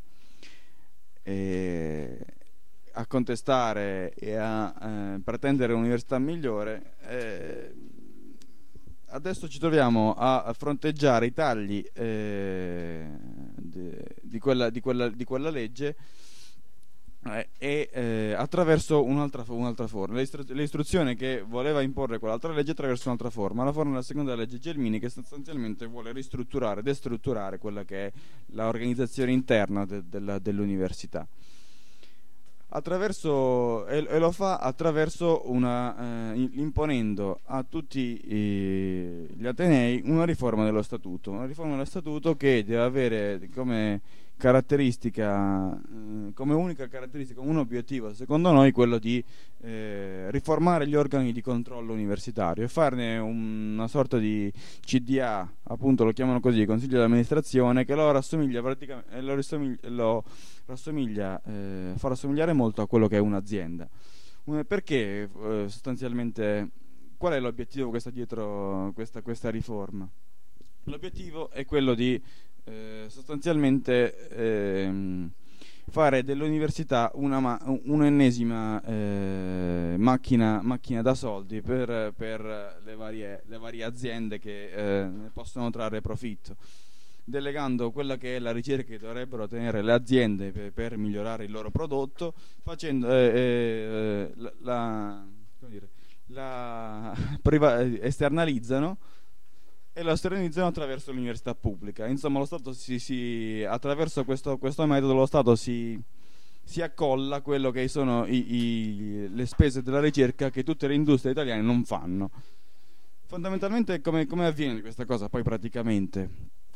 e a contestare e a eh, pretendere un'università migliore, eh, adesso ci troviamo a, a fronteggiare i tagli eh, di, di, quella, di, quella, di quella legge eh, e eh, attraverso un'altra, un'altra forma, L'istru- l'istruzione che voleva imporre quell'altra legge attraverso un'altra forma, la forma della seconda legge Gelmini, che sostanzialmente vuole ristrutturare, destrutturare quella che è l'organizzazione interna de- della, dell'università. Attraverso, e, e lo fa attraverso una eh, imponendo a tutti i, gli atenei una riforma dello statuto, una riforma dello statuto che deve avere come caratteristica, eh, come unica caratteristica, un obiettivo secondo noi, quello di eh, riformare gli organi di controllo universitario e farne un, una sorta di C D A, appunto lo chiamano così, consiglio di amministrazione, che lo rassomiglia praticamente lo, rassomiglia, lo rassomiglia eh, fa rassomigliare molto a quello che è un'azienda. Perché eh, sostanzialmente qual è l'obiettivo che sta dietro questa, questa riforma? L'obiettivo è quello di eh, sostanzialmente ehm, fare dell'università una ma- un'ennesima eh, macchina, macchina da soldi per, per le, varie, le varie aziende che eh, ne possono trarre profitto, delegando quella che è la ricerca che dovrebbero tenere le aziende per, per migliorare il loro prodotto, facendo eh, eh, la, la, come dire, la priva- esternalizzano e lo esternalizzano attraverso l'università pubblica. Insomma, lo Stato si, si attraverso questo, questo metodo lo Stato si, si accolla quello che sono i, i, le spese della ricerca che tutte le industrie italiane non fanno. Fondamentalmente come, come avviene questa cosa poi praticamente?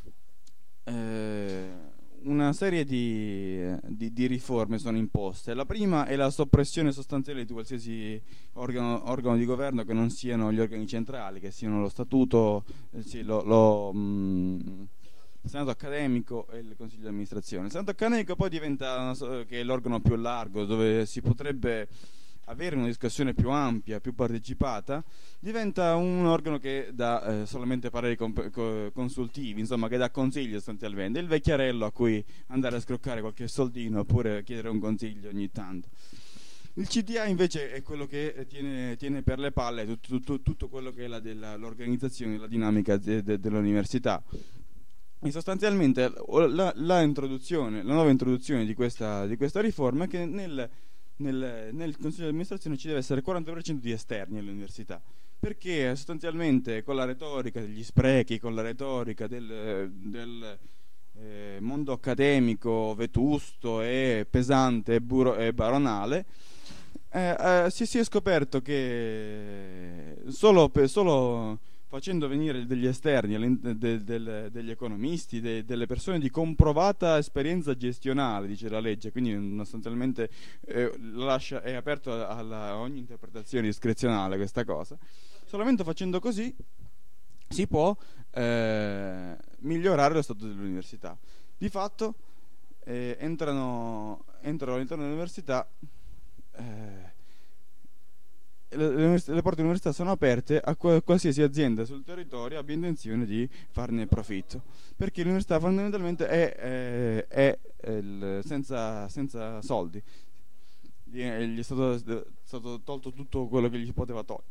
Eh, una serie di, di, di riforme sono imposte. La prima è la soppressione sostanziale di qualsiasi organo, organo di governo che non siano gli organi centrali, che siano lo statuto, eh, sì, lo, lo mh, il senato accademico e il consiglio di amministrazione. Il senato accademico poi diventa una, che è l'organo più largo, dove si potrebbe avere una discussione più ampia, più partecipata, diventa un organo che dà eh, solamente pareri comp- co- consultivi, insomma, che dà consigli sostanzialmente, il vecchiarello a cui andare a scroccare qualche soldino oppure chiedere un consiglio ogni tanto. Il C D A invece è quello che tiene, tiene per le palle tutto, tutto, tutto quello che è la della, l'organizzazione, la dinamica de, de, dell'università. E sostanzialmente la, la, introduzione, la nuova introduzione di questa, di questa riforma è che nel Nel, nel consiglio di amministrazione ci deve essere il quaranta per cento di esterni all'università, perché sostanzialmente con la retorica degli sprechi, con la retorica del, del eh, mondo accademico vetusto e pesante e, buro, e baronale, eh, eh, si, si è scoperto che solo, per, solo facendo venire degli esterni, de, de, degli economisti, de, delle persone di comprovata esperienza gestionale, dice la legge, quindi sostanzialmente eh, lascia, è aperto alla, a ogni interpretazione discrezionale questa cosa. Solamente facendo così si può eh, migliorare lo stato dell'università. Di fatto eh, entrano, entrano all'interno dell'università eh, Le, le porte dell'università sono aperte a qualsiasi azienda sul territorio abbia intenzione di farne profitto, perché l'università fondamentalmente è, è, è il, senza, senza soldi, gli è, gli è stato, è stato tolto tutto quello che gli poteva togliere.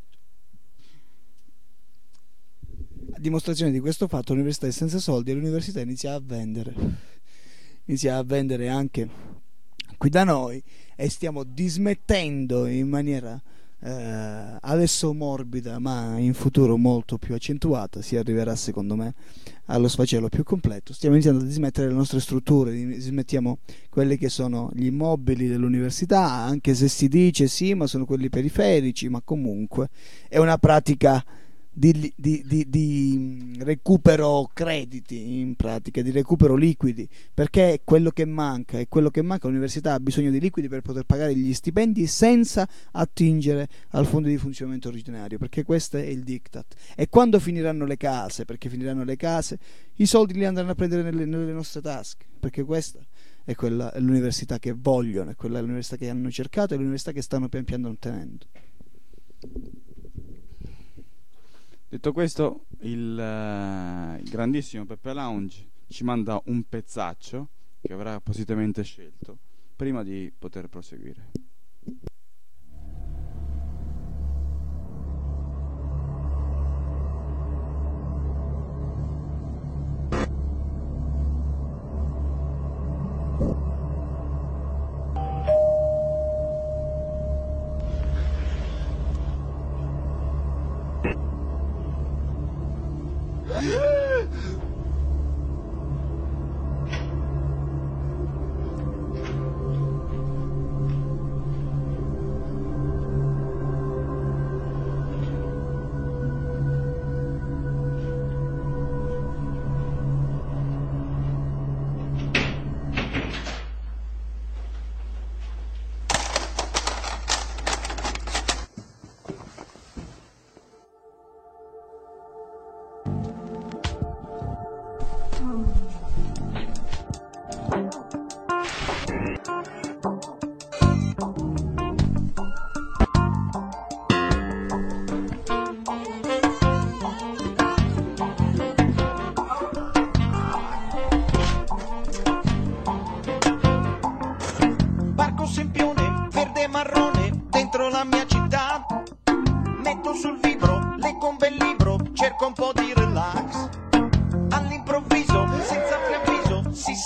A dimostrazione di questo fatto, l'università è senza soldi e l'università inizia a vendere inizia a vendere anche qui da noi, e stiamo dismettendo in maniera Uh, adesso morbida, ma in futuro molto più accentuata. Si arriverà, secondo me, allo sfacelo più completo. Stiamo iniziando a dismettere le nostre strutture, dismettiamo quelli che sono gli immobili dell'università, anche se si dice sì, ma sono quelli periferici, ma comunque è una pratica di, di, di, di recupero crediti, in pratica di recupero liquidi, perché è quello che manca, è quello che manca. L'università ha bisogno di liquidi per poter pagare gli stipendi senza attingere al fondo di funzionamento originario, perché questo è il diktat. E quando finiranno le case, perché finiranno le case, i soldi li andranno a prendere nelle, nelle nostre tasche, perché questa è quella è l'università che vogliono, è quella è l'università che hanno cercato, è l'università che stanno pian piano ottenendo. Detto questo, il, uh, il grandissimo Peppe Lounge ci manda un pezzaccio che avrà appositamente scelto prima di poter proseguire.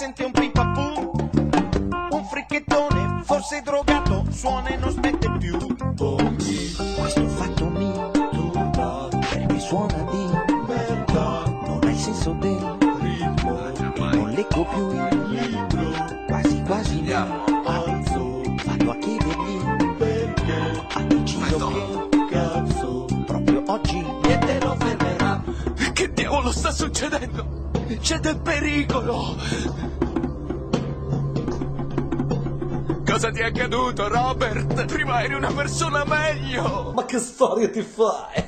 sente un pimpapù, un fricchettone, forse drogato, suona e non smette più. Questo fatto mi turba, perché suona di merda, non ha il senso del ritmo, non leggo più il libro, quasi quasi mi alzo, vado a chiedergli perché ha deciso che cazzo, proprio oggi niente lo fermerà. Che diavolo sta succedendo? C'è del pericolo! Cosa ti è accaduto, Robert? Prima eri una persona meglio! Ma che storia ti fai?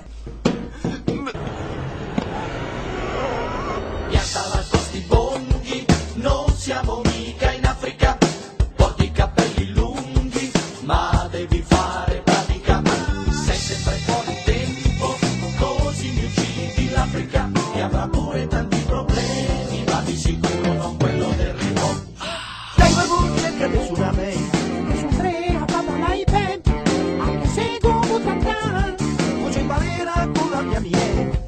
Pianta nascosti bonghi, non siamo mica in Africa. Porti i capelli lunghi, ma devi fare pratica. Sei sempre fuori tempo, così mi uccidi l'Africa. E avrà pure tanti problemi, ma di sicuro non quello del ritmo. Dai babù, cercate su una me. Su tre a parola i pen, anche se come cantare, Voce in balera con la mia mia.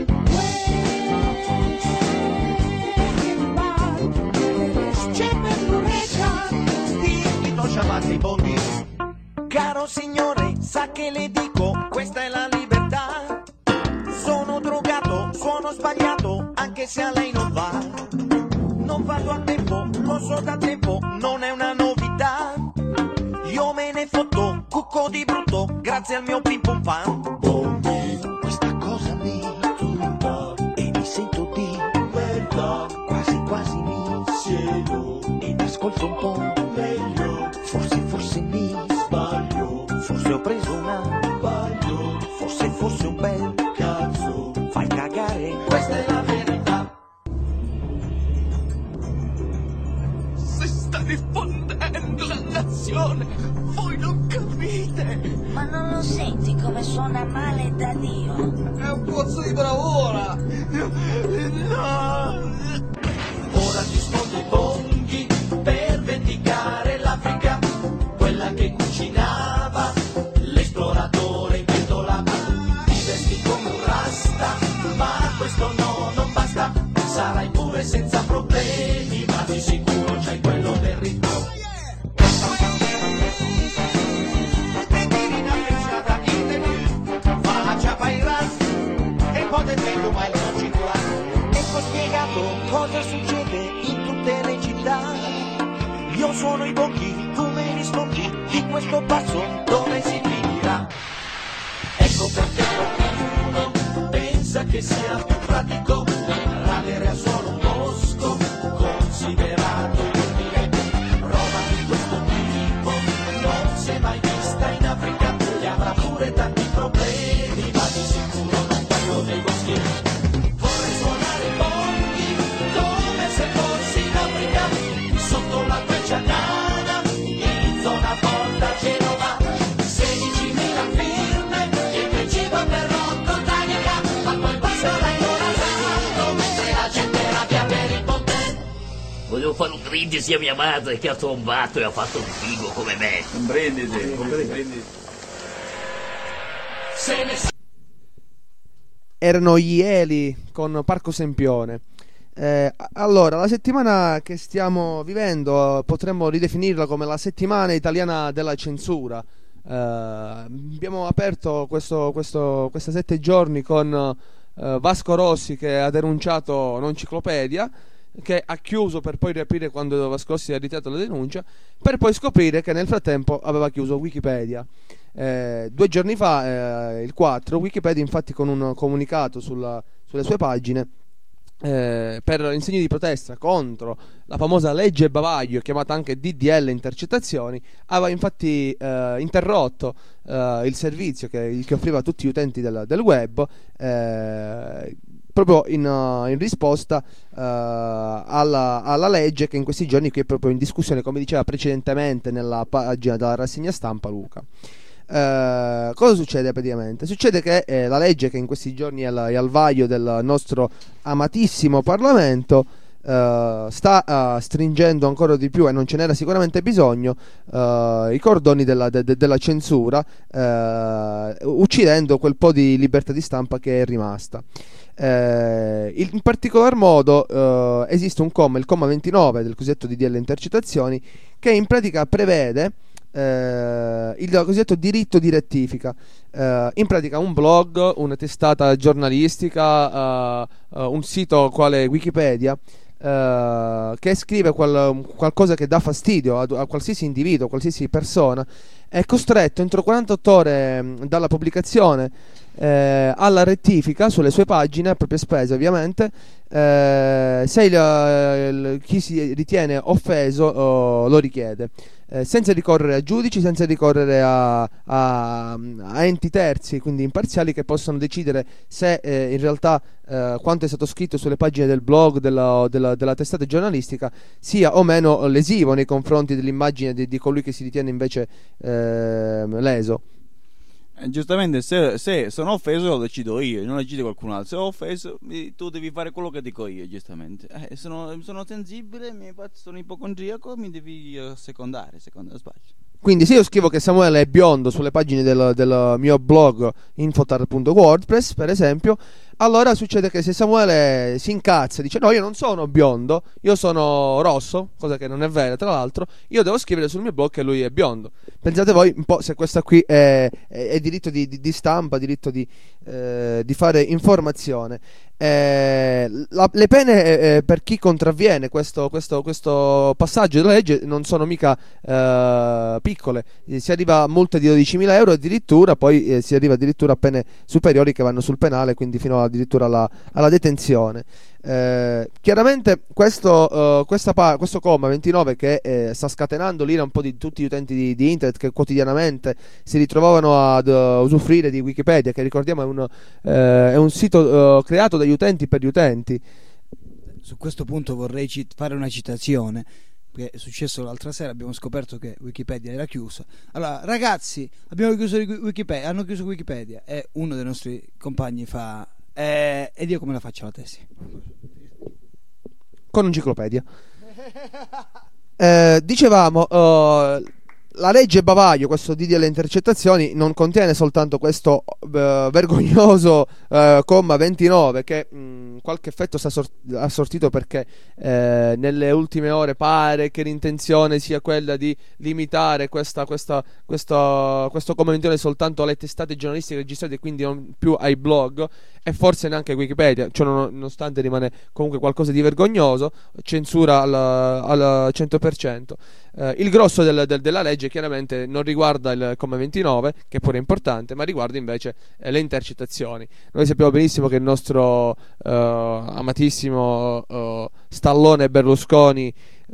Chiamate i bonghi. Caro signore, sa che le dico, questa è la libertà. Sono drogato, suono sbagliato, anche se a lei non va. Non vado a tempo, lo so da tempo, non è una novità. Io me ne fotto, cucco di brutto, grazie al mio pim pum pam. Bonghi, questa cosa mi turba e mi sento di merda, quasi quasi mi siedo ed ascolto un po' meglio. Forse, forse mi sbaglio, forse ho preso una sbaglio, forse fosse un bel cazzo, fai cagare, questa è la verità. Si sta diffondendo la nazione, voi non capite! Ma non lo senti come suona male da Dio? È un pozzo di bravura! No! Ora ti scondo i bonghi per vendicare l'Africa, quella che cucinava, l'esploratore in pentola. Ti vesti come un rasta, ma questo no, non basta. Sarai pure senza problemi, ma di sicuro c'hai quello del ritmo. Aspetti una pensata in te più, fa la ciapa in ras, e poi del vento ma il non circolare. Ecco spiegato cosa succede in tutte le città. Io suono i bonghi, tu me li sconti, di questo passo dove si finirà. Ecco perché qualcuno pensa che sia più pratico radere a suono tosco, considerato inutile. Roba di questo tipo non si è mai vista in Africa, e avrà pure tanti problemi, ma di sicuro non quello dei boschi. Vorrei suonare i bonghi come se fossi in Africa, sotto la Nana, in zona Porta Genova, sedicimila firme, il principio per rotto Danica, ma poi passerai corazzando, mentre la gente rabbia per il ponte. Volevo fare un brindisi a mia madre che ha trombato e ha fatto un figo come me. Un brindisi, un brindisi. Se ne sa. Erano gli Eli con Parco Sempione. Eh, allora, la settimana che stiamo vivendo potremmo ridefinirla come la settimana italiana della censura. Eh, abbiamo aperto questo, questo, questi sette giorni con eh, Vasco Rossi che ha denunciato l'Enciclopedia, che ha chiuso per poi riaprire quando Vasco Rossi ha ritirato la denuncia, per poi scoprire che nel frattempo aveva chiuso Wikipedia. Eh, due giorni fa, eh, il quattro, Wikipedia infatti con un comunicato sulla, sulle sue pagine, Eh, per in segno di protesta contro la famosa legge Bavaglio, chiamata anche D D L intercettazioni, aveva infatti eh, interrotto eh, il servizio che, che offriva a tutti gli utenti del, del web, eh, proprio in, uh, in risposta uh, alla, alla legge che in questi giorni qui è proprio in discussione, come diceva precedentemente nella pagina della rassegna stampa Luca. Uh, cosa succede praticamente? Succede che eh, la legge che in questi giorni è, la, è al vaglio del nostro amatissimo Parlamento uh, sta uh, stringendo ancora di più, e non ce n'era sicuramente bisogno, uh, i cordoni della, de, de, della censura, uh, uccidendo quel po' di libertà di stampa che è rimasta. Eh, in particolar modo eh, esiste un comma, il comma ventinove del cosiddetto D D L intercettazioni, che in pratica prevede eh, il cosiddetto diritto di rettifica. Eh, in pratica un blog, una testata giornalistica, eh, eh, un sito quale Wikipedia, Uh, che scrive qual- qualcosa che dà fastidio a, a qualsiasi individuo, a qualsiasi persona, è costretto entro quarantotto ore mh, dalla pubblicazione eh, alla rettifica sulle sue pagine, a proprie spese ovviamente, eh, se il, il, chi si ritiene offeso oh, lo richiede, eh, senza ricorrere a giudici, senza ricorrere a, a, a enti terzi, quindi imparziali, che possono decidere se eh, in realtà eh, quanto è stato scritto sulle pagine del blog, della, della, della testata giornalistica, sia o meno lesivo nei confronti dell'immagine di, di colui che si ritiene invece eh, leso. Eh, giustamente, se, se sono offeso lo decido io, non lo decide qualcun altro. Se ho offeso, mi- tu devi fare quello che dico io, giustamente. Eh, sono, sono sensibile, mi, sono ipocondriaco, mi devi eh, secondare, secondo sbaglio. Quindi se io scrivo che Samuele è biondo sulle pagine del, del mio blog infotar punto wordpress, per esempio, allora succede che se Samuele si incazza e dice no, io non sono biondo, io sono rosso, cosa che non è vera tra l'altro, io devo scrivere sul mio blog che lui è biondo. Pensate voi un po' se questa qui è, è, è diritto di, di, di stampa, diritto di, eh, di fare informazione. Eh, la, le pene eh, per chi contravviene questo, questo, questo passaggio della legge non sono mica eh, piccole. Eh, si arriva a multe di dodicimila euro addirittura, poi eh, si arriva addirittura a pene superiori che vanno sul penale, quindi fino addirittura alla, alla detenzione. Eh, chiaramente questo, uh, questa pa- questo comma ventinove che eh, sta scatenando l'ira un po' di tutti gli utenti di, di internet, che quotidianamente si ritrovavano ad uh, usufruire di Wikipedia, che ricordiamo è un, uh, è un sito uh, creato dagli utenti per gli utenti. Su questo punto vorrei cit- fare una citazione, perché è successo l'altra sera, abbiamo scoperto che Wikipedia era chiusa. Allora, ragazzi, abbiamo chiuso Wikipedia, hanno chiuso Wikipedia, e uno dei nostri compagni fa eh, ed io come la faccio la tesi? Con enciclopedia. Eh, dicevamo, uh, la legge bavaglio, questo D D L intercettazioni, non contiene soltanto questo uh, vergognoso uh, comma ventinove che mh, qualche effetto sta sort- ha sortito, perché eh, nelle ultime ore pare che l'intenzione sia quella di limitare questa, questa, questo, questo comma ventinove soltanto alle testate giornalistiche registrate, quindi non più ai blog, e forse neanche Wikipedia. Cioè, non- nonostante rimane comunque qualcosa di vergognoso, censura al, al cento per cento. Eh, il grosso del- del- della legge chiaramente non riguarda il comma ventinove, che pure è importante, ma riguarda invece eh, le intercettazioni. Noi sappiamo benissimo che il nostro eh, amatissimo eh, Stallone Berlusconi,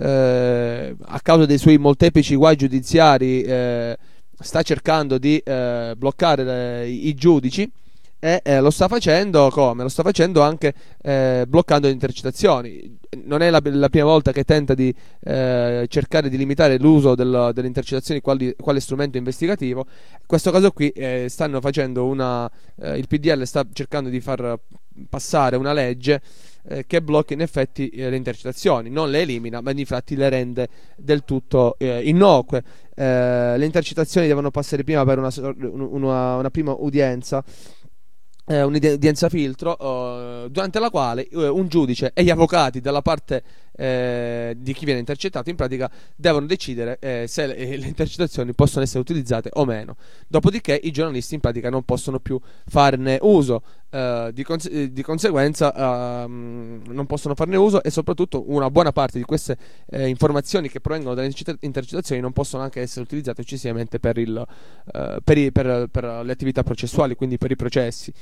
eh, a causa dei suoi molteplici guai giudiziari, eh, sta cercando di eh, bloccare le- i giudici. E eh, lo sta facendo come? Lo sta facendo anche eh, bloccando le intercettazioni. Non è la, la prima volta che tenta di eh, cercare di limitare l'uso del- delle intercettazioni quali, quale strumento investigativo. In questo caso qui eh, stanno facendo una eh, il P D L sta cercando di far passare una legge eh, che blocca in effetti eh, le intercettazioni, non le elimina, ma infatti le rende del tutto eh, innocue. Eh, le intercettazioni devono passare prima per una, sor- una, una prima udienza, eh, un'udienza filtro, eh, durante la quale eh, un giudice e gli avvocati dalla parte eh, di chi viene intercettato in pratica devono decidere eh, se le, le intercettazioni possono essere utilizzate o meno. Dopodiché i giornalisti in pratica non possono più farne uso. Eh, di, conse- eh, di conseguenza ehm, non possono farne uso, e soprattutto una buona parte di queste eh, informazioni che provengono dalle intercetta- intercettazioni non possono anche essere utilizzate eccessivamente per, il, eh, per, i- per- per le attività processuali, quindi per i processi.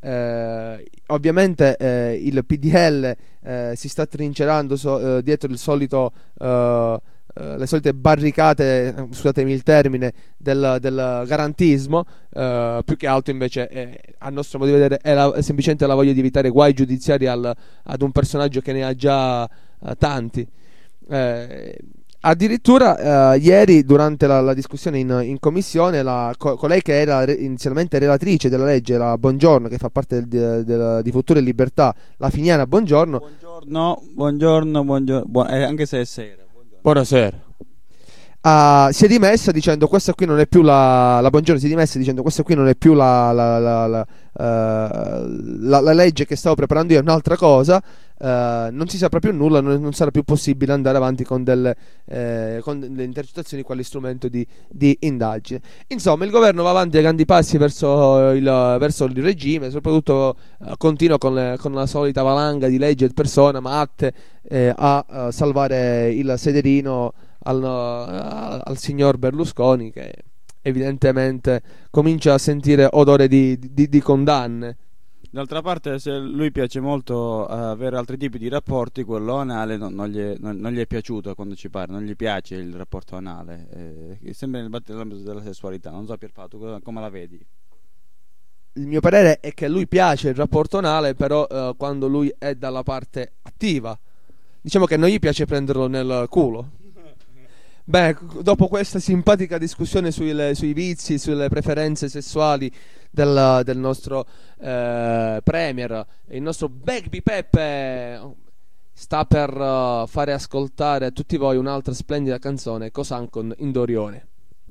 Eh, ovviamente eh, il P D L eh, si sta trincerando so- eh, dietro il solito eh, eh, le solite barricate, eh, scusatemi il termine, del, del garantismo. Eh, più che altro invece eh, a nostro modo di vedere è, la- è semplicemente la voglia di evitare guai giudiziari al- ad un personaggio che ne ha già eh, tanti. Eh, Addirittura eh, ieri durante la, la discussione in, in commissione, la, co- colei che era re- inizialmente relatrice della legge, la Bongiorno, che fa parte del, del, di Futuro e Libertà, la Finiana Bongiorno. No, buongiorno, buongiorno, buon- eh, anche se è sera. Buonasera. Uh, si è dimessa dicendo questa qui non è più la, la Bongiorno si è dimessa dicendo questa qui non è più la, la, la, la, uh, la, la legge che stavo preparando io, è un'altra cosa. Uh, non si saprà più nulla, non, non sarà più possibile andare avanti con delle, eh, con le intercettazioni quali strumento di, di indagine. Insomma, il governo va avanti a grandi passi verso il, verso il regime, soprattutto uh, continua con, le, con la solita valanga di leggi e persone matte eh, a uh, salvare il sederino al, uh, al signor Berlusconi, che evidentemente comincia a sentire odore di, di, di condanne. D'altra parte, se lui piace molto uh, avere altri tipi di rapporti, quello anale non, non, gli è, non, non gli è piaciuto quando ci pare, non gli piace il rapporto anale, eh, sempre nell'ambito della sessualità. Non so, Pierpaolo, tu come la vedi? Il mio parere è che a lui piace il rapporto anale, però uh, quando lui è dalla parte attiva, diciamo che non gli piace prenderlo nel culo. Beh, dopo questa simpatica discussione sui, sui vizi, sulle preferenze sessuali del, del nostro eh, premier, il nostro Baby Peppe sta per uh, fare ascoltare a tutti voi un'altra splendida canzone, Cosan con Indorione.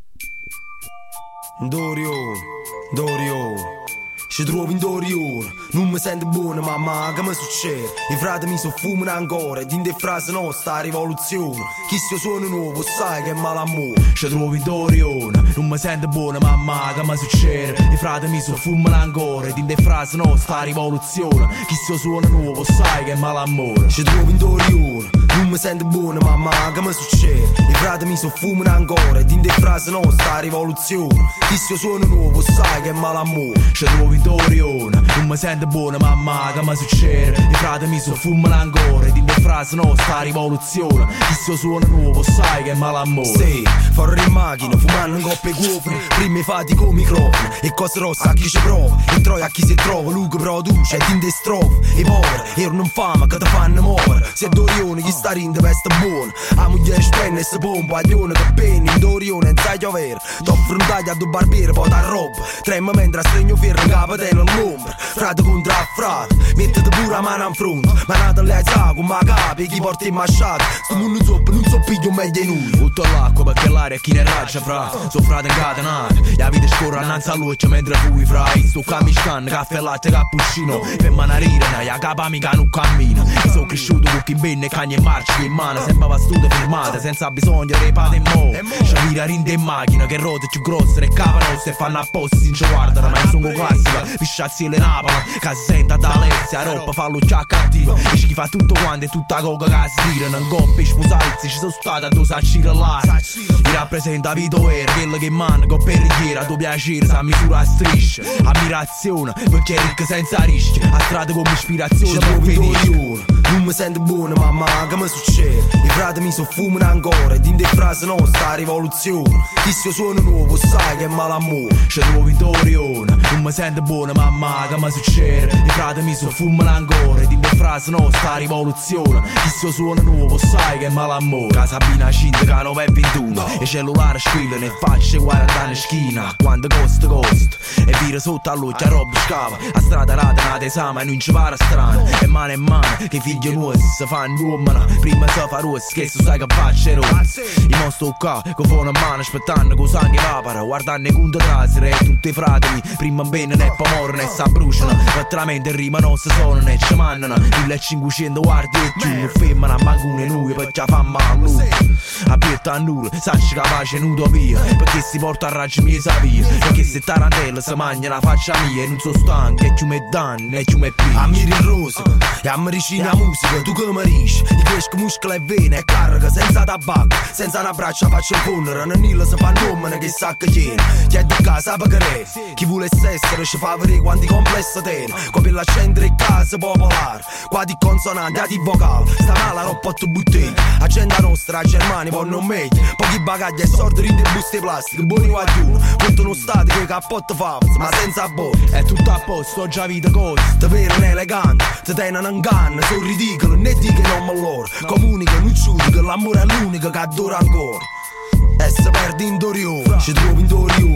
Indorione, Indorione, ci trovo in Dorione, non mi sento buono, mamma, che mi succede? I frati mi soffumano ancora, e in de frasi nostra rivoluzione. Chi se suono nuovo, sai che è malamore. Ci trovo in Dorione, non mi sento buono, mamma, che mi succede? I frati mi soffumano ancora, e in de frasi nostra rivoluzione. Chi se suono nuovo, sai che è malamore. Ci trovo in Dorione, non mi sento buono, mamma, che mi succede? I frati mi soffumano ancora, e in de frasi nostra rivoluzione. Chi se suono nuovo, sai che è malamore. Ci trovo in Dorione, non mi sento buono, mamma, che mi succede? I frati mi soffumano ancora, e in de frasi nostra rivoluzione. Chi se suono nuovo, sai che è malamore. Sì, fuori in macchina, fumando in coppe cuofre, prima fatti con microfono, e cose rosse a chi ci prova, e troia a chi si trova, lui che produce, ed in de strofe, i poveri, erano infame che ti fanno muovere. Se è Dorione, chi sta rinde veste buono, a moglie spenne e si pompa, aglione che penni, in Dorione, non sai chiovere, t'offro un taglio a due barbiere, poi da roba, tremma mentre a stregno ferro in capo nell'ombra, frate contro frate, mettete pure la mano in fronte, ma nata lei sa come capi, chi porta il masciato, sto mondo zoppo, non so piglio meglio di noi. Butto l'acqua perché l'aria è chi ne raggia, fra, so frate incatenati, la vita scorre annanzi a luce mentre fui, fra, sto camiscan, caffè latte, cappuccino, per manarire, la capa mica non cammina, io sono cresciuto con chi bene, cagni e marci in mano, sembrava studio firmate, senza bisogno di repate in mo', c'è vira rinde in macchina, che rote più grosse, e capa rosse fanno apposta, si ci guardano, ma io sono classica, pisciazzi le Napoli, che si senta da Alessia, roba fa luccia cattiva, e chi fa tutto quanto e tutta coca che si tira, non coppia sposalizzi, ci sono stati a due sacci là, mi rappresenta Vito Era, quello che manca con perriera, a tuo piacere, sa misura a strisce, ammirazione, perché è ricco senza rischio, a strada come ispirazione, per venire. Non mi sento buono, mamma, che mi succede? I frati mi soffumano ancora, ed in de frasi nostra rivoluzione. Chi se suono nuovo, sai che è malamore. Ci trovo in Dorione, non mi sento buono, mamma, che mi succede? I frati mi soffumano ancora, ed in de frasi nostra rivoluzione. Chi se suono nuovo, sai che è malamore. Casa Sabina cinta che nove e ventuno, e cellulare squillano e facce guardare in schina. Quando costa costa, e vira sotto a luce, roba scava. A strada rata, nata esame, non ci pare strano. E mano in mano, che figli nuovi si fanno uomini. Prima si fa rossa, che so sai che faccia rossa. I mostri qua, con fuono in mano, aspettando che sangue evapora. Guardando i conti trasere, e tutti i fratelli, prima bene e poi morono e si abbruciano. Veramente rima non si sono, ne ci mandano. millecinquecento guardi e giù, non fermano a mancune noi, perché fa male lui. Aperta a nulla, sacci capace in utopia, perché si porta a raggi mie sapia. Perché se tarantella si mangia la faccia mia, e non so stanco, e più me danno, e più me più. A miri il rosa, e a miricina la musica, tu che mi riesci. I cresco muscoli e vene, e carica, senza tabacco, senza una braccia faccio fondere. Non nilla si fa nome, che sa che tiene. Chiedo a casa perché re, chi volesse essere, ci fa vedere quanti complessi tiene. Come l'accendere in casa popolare, qua di consonanti, a di vocale. Sta male a roppotto bottiglia, agenda nostra, a Germania, poi non meglio. Pochi bagagli e sordi in buste plastiche, buoni guaglioni. Punto uno stato che cappotto favs, ma senza botte. È tutto a posto, ho già vita cose. Te vedono elegante, te tengono in canna, sono ridicolo, né di che non me loro. Comunica, non giudica, l'amore è l'unico che adora ancora. E se perdi in Dorione, ci trovi in Dorione.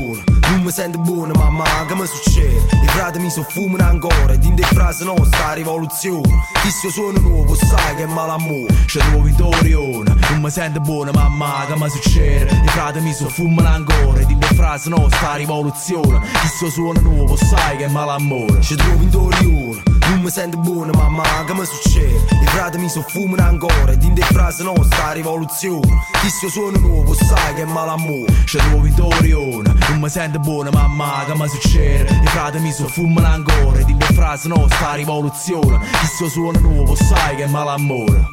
non mi sento buono mamma che mi succede? I frati mi soffumano ancora ed in de frasi nostra rivoluzione. Chi se suona nuovo sai che è malamore. C'è nuovo Vittorione, non mi sento buono mamma che mi succede? I frati mi soffumano ancora ed in de frasi nostra rivoluzione. Chi se suona nuovo sai che è malamore. Ci trovo in Dorione, non mi sento buono mamma che mi succede? I frati mi soffumano ancora ed in de frasi nostra rivoluzione. Chi se suona nuovo sai che è malamore. C'è nuovo Vittorione, non mi sento buono mamma che mi succede? I frati mi soffumano ancora ed in de frasi nostra rivoluzione. Chi se suona nuovo sai che è malamore.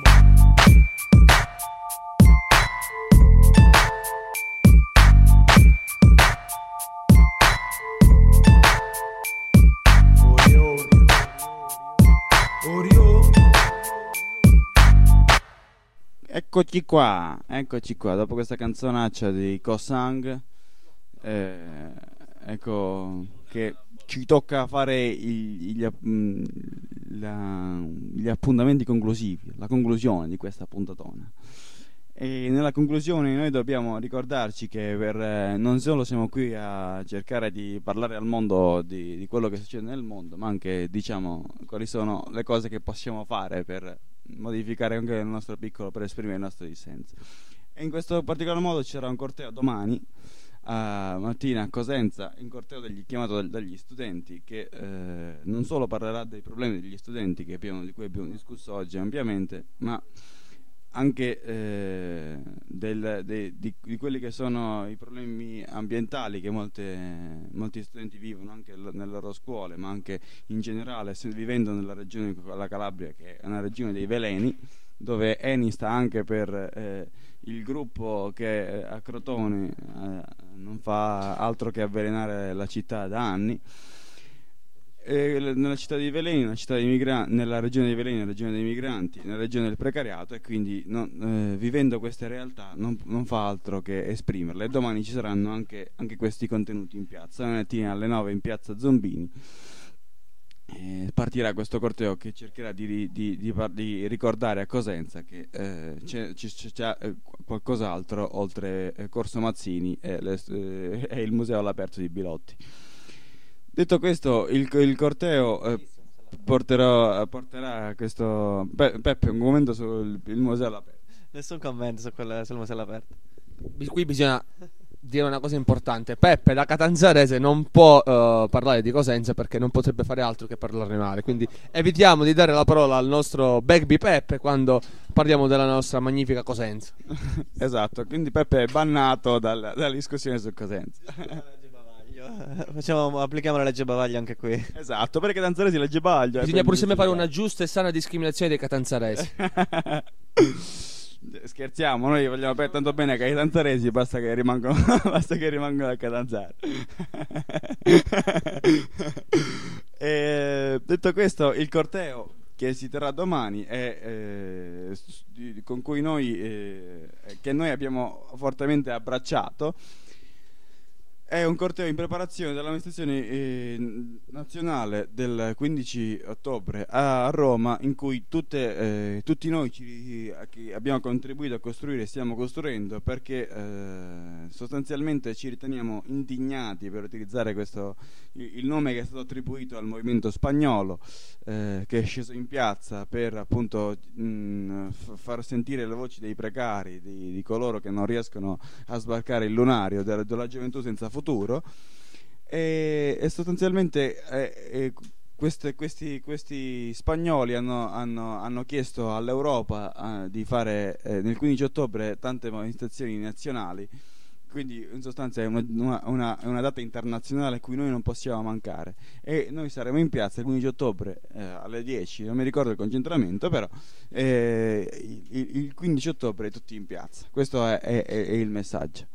Eccoci qua, eccoci qua, dopo questa canzonaccia di Kosang, eh, ecco che ci tocca fare i- gli, app- mh, la- gli appuntamenti conclusivi, la conclusione di questa puntatona. E nella conclusione noi dobbiamo ricordarci che per, eh, non solo siamo qui a cercare di parlare al mondo di, di quello che succede nel mondo, ma anche diciamo quali sono le cose che possiamo fare per modificare anche il nostro piccolo, per esprimere il nostro dissenso. E in questo particolar modo ci sarà un corteo domani a mattina a Cosenza, in corteo degli, chiamato dal- dagli studenti, che eh, non solo parlerà dei problemi degli studenti che abbiamo, di cui abbiamo discusso oggi ampiamente, ma anche eh, del- dei- di, di quelli che sono i problemi ambientali che molte- molti studenti vivono anche l- nelle loro scuole, ma anche in generale, se- vivendo nella regione della Calabria, che è una regione dei veleni, dove Eni sta anche per eh, il gruppo che eh, a Crotone eh, non fa altro che avvelenare la città da anni. E l- nella città di Veleni, una città dei migra- nella regione dei Veleni, nella regione dei migranti, nella regione del precariato, e quindi non- eh, vivendo queste realtà non, non fa altro che esprimerle. E domani ci saranno anche, anche questi contenuti in piazza. Domani mattina alle nove in piazza Zombini eh, partirà questo corteo che cercherà di, ri- di- di par- di ricordare a Cosenza che eh, c'è, c'è- c'è- c'è, eh, qualcos'altro oltre eh, Corso Mazzini e, le- eh, e il museo all'aperto di Bilotti. Detto questo, il, il corteo eh, porterò, porterà questo Pe- Peppe un commento sul il museo all'aperto. Nessun commento su quella, sul museo all'aperto. Bi- Qui bisogna dire una cosa importante. Peppe da Catanzarese non può eh, parlare di Cosenza perché non potrebbe fare altro che parlarne male. Quindi evitiamo di dare la parola al nostro Bagby Peppe quando parliamo della nostra magnifica Cosenza. Esatto, quindi Peppe è bannato dal- dalla discussione su Cosenza. Facciamo, applichiamo la legge Bavaglio anche qui. Esatto, perché Catanzaresi legge Baglio. Bisogna pure sempre fare una giusta e sana discriminazione dei catanzaresi. Scherziamo, noi vogliamo per tanto bene che i catanzaresi, basta che rimangono basta che rimangono a Catanzaro. E, detto questo, il corteo che si terrà domani è, eh, s- di- con cui noi eh, che noi abbiamo fortemente abbracciato. È un corteo in preparazione dell'amministrazione eh, nazionale del quindici ottobre a Roma, in cui tutte, eh, tutti noi ci, che abbiamo contribuito a costruire e stiamo costruendo, perché eh, sostanzialmente ci riteniamo indignati, per utilizzare questo, il, il nome che è stato attribuito al movimento spagnolo, eh, che è sceso in piazza per appunto mh, f- far sentire le voci dei precari, di, di coloro che non riescono a sbarcare il lunario della, della gioventù senza futuro. E, e sostanzialmente eh, eh, queste- questi, questi spagnoli hanno, hanno- hanno chiesto all'Europa eh, di fare eh, nel quindici ottobre tante manifestazioni nazionali, quindi in sostanza è una, una- una- è una data internazionale a cui noi non possiamo mancare, e noi saremo in piazza il quindici ottobre eh, alle dieci, non mi ricordo il concentramento, però eh, il, il quindici ottobre tutti in piazza. Questo è, è- è- è il messaggio.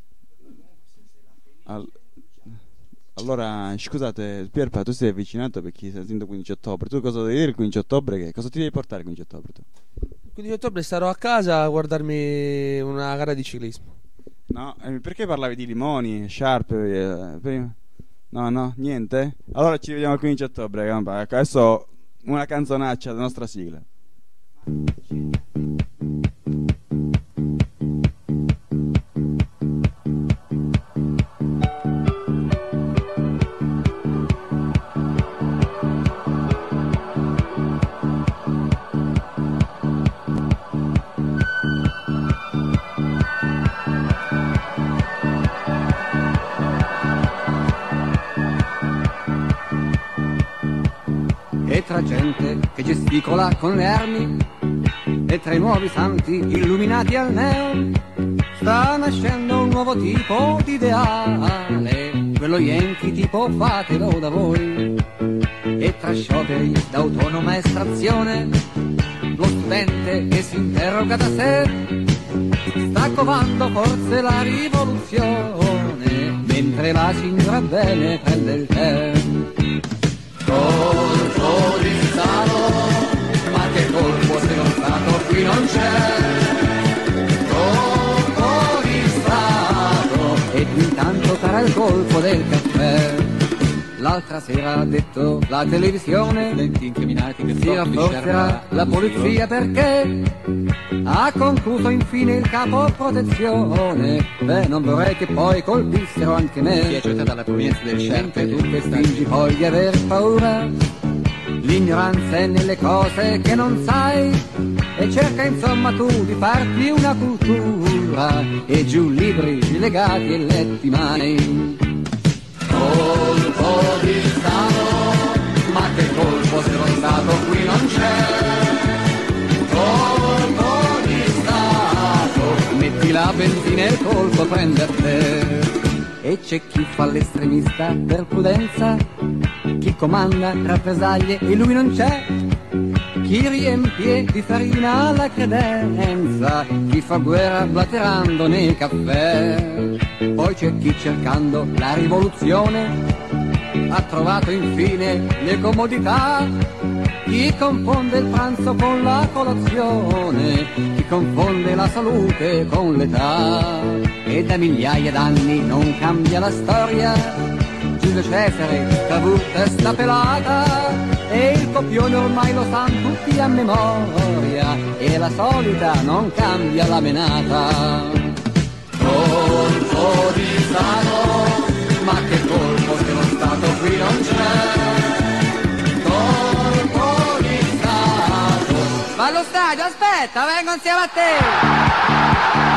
Al- allora, scusate, Pierpa, tu sei avvicinato perché sei il quindici ottobre. Tu cosa devi dire il quindici ottobre? Che cosa ti devi portare il quindici ottobre tu? Il quindici ottobre starò a casa a guardarmi una gara di ciclismo. No, eh, perché parlavi di limoni, sharp eh, prima? No, no, niente? Allora ci vediamo il quindici ottobre. Ecco, adesso una canzonaccia della nostra sigla. gente che gesticola con le armi, e tra i nuovi santi illuminati al neo sta nascendo un nuovo tipo di ideale, quello yankee tipo fatelo da voi. E tra scioperi d'autonoma estrazione, lo studente che si interroga da sé sta covando forse la rivoluzione, mentre la signora bene prende il tè. Colpo di Stato, ma che colpo se lo Stato qui non c'è. Colpo di Stato, ed intanto sarà il colpo del caffè. L'altra sera ha detto la televisione, studenti incriminati che si rafforzerà la polizia perché ha concluso infine il capo protezione. Beh, non vorrei che poi colpissero anche me. Si è accettata dalla provenienza del scienze, tu che fingi poi di aver paura. L'ignoranza è nelle cose che non sai, e cerca insomma tu di farti una cultura, e giù libri legati e letti mai. Colpo di Stato, ma che colpo se lo Stato qui non c'è. Colpo di Stato, metti la benzina e il colpo prende a te. E c'è chi fa l'estremista per prudenza, chi comanda rappresaglie e lui non c'è, chi riempie di farina la credenza, chi fa guerra blaterando nei caffè. Poi c'è chi cercando la rivoluzione ha trovato infine le comodità, chi confonde il pranzo con la colazione, chi confonde la salute con l'età. E da migliaia d'anni non cambia la storia, Giulio Cesare, Cavour, testa pelata, e il copione ormai lo sanno tutti a memoria, e la solita non cambia la menata. Colpo di Stato, ma che colpo se lo Stato qui non c'è. Colpo di Stato. Va allo stadio, aspetta, vengo insieme a te.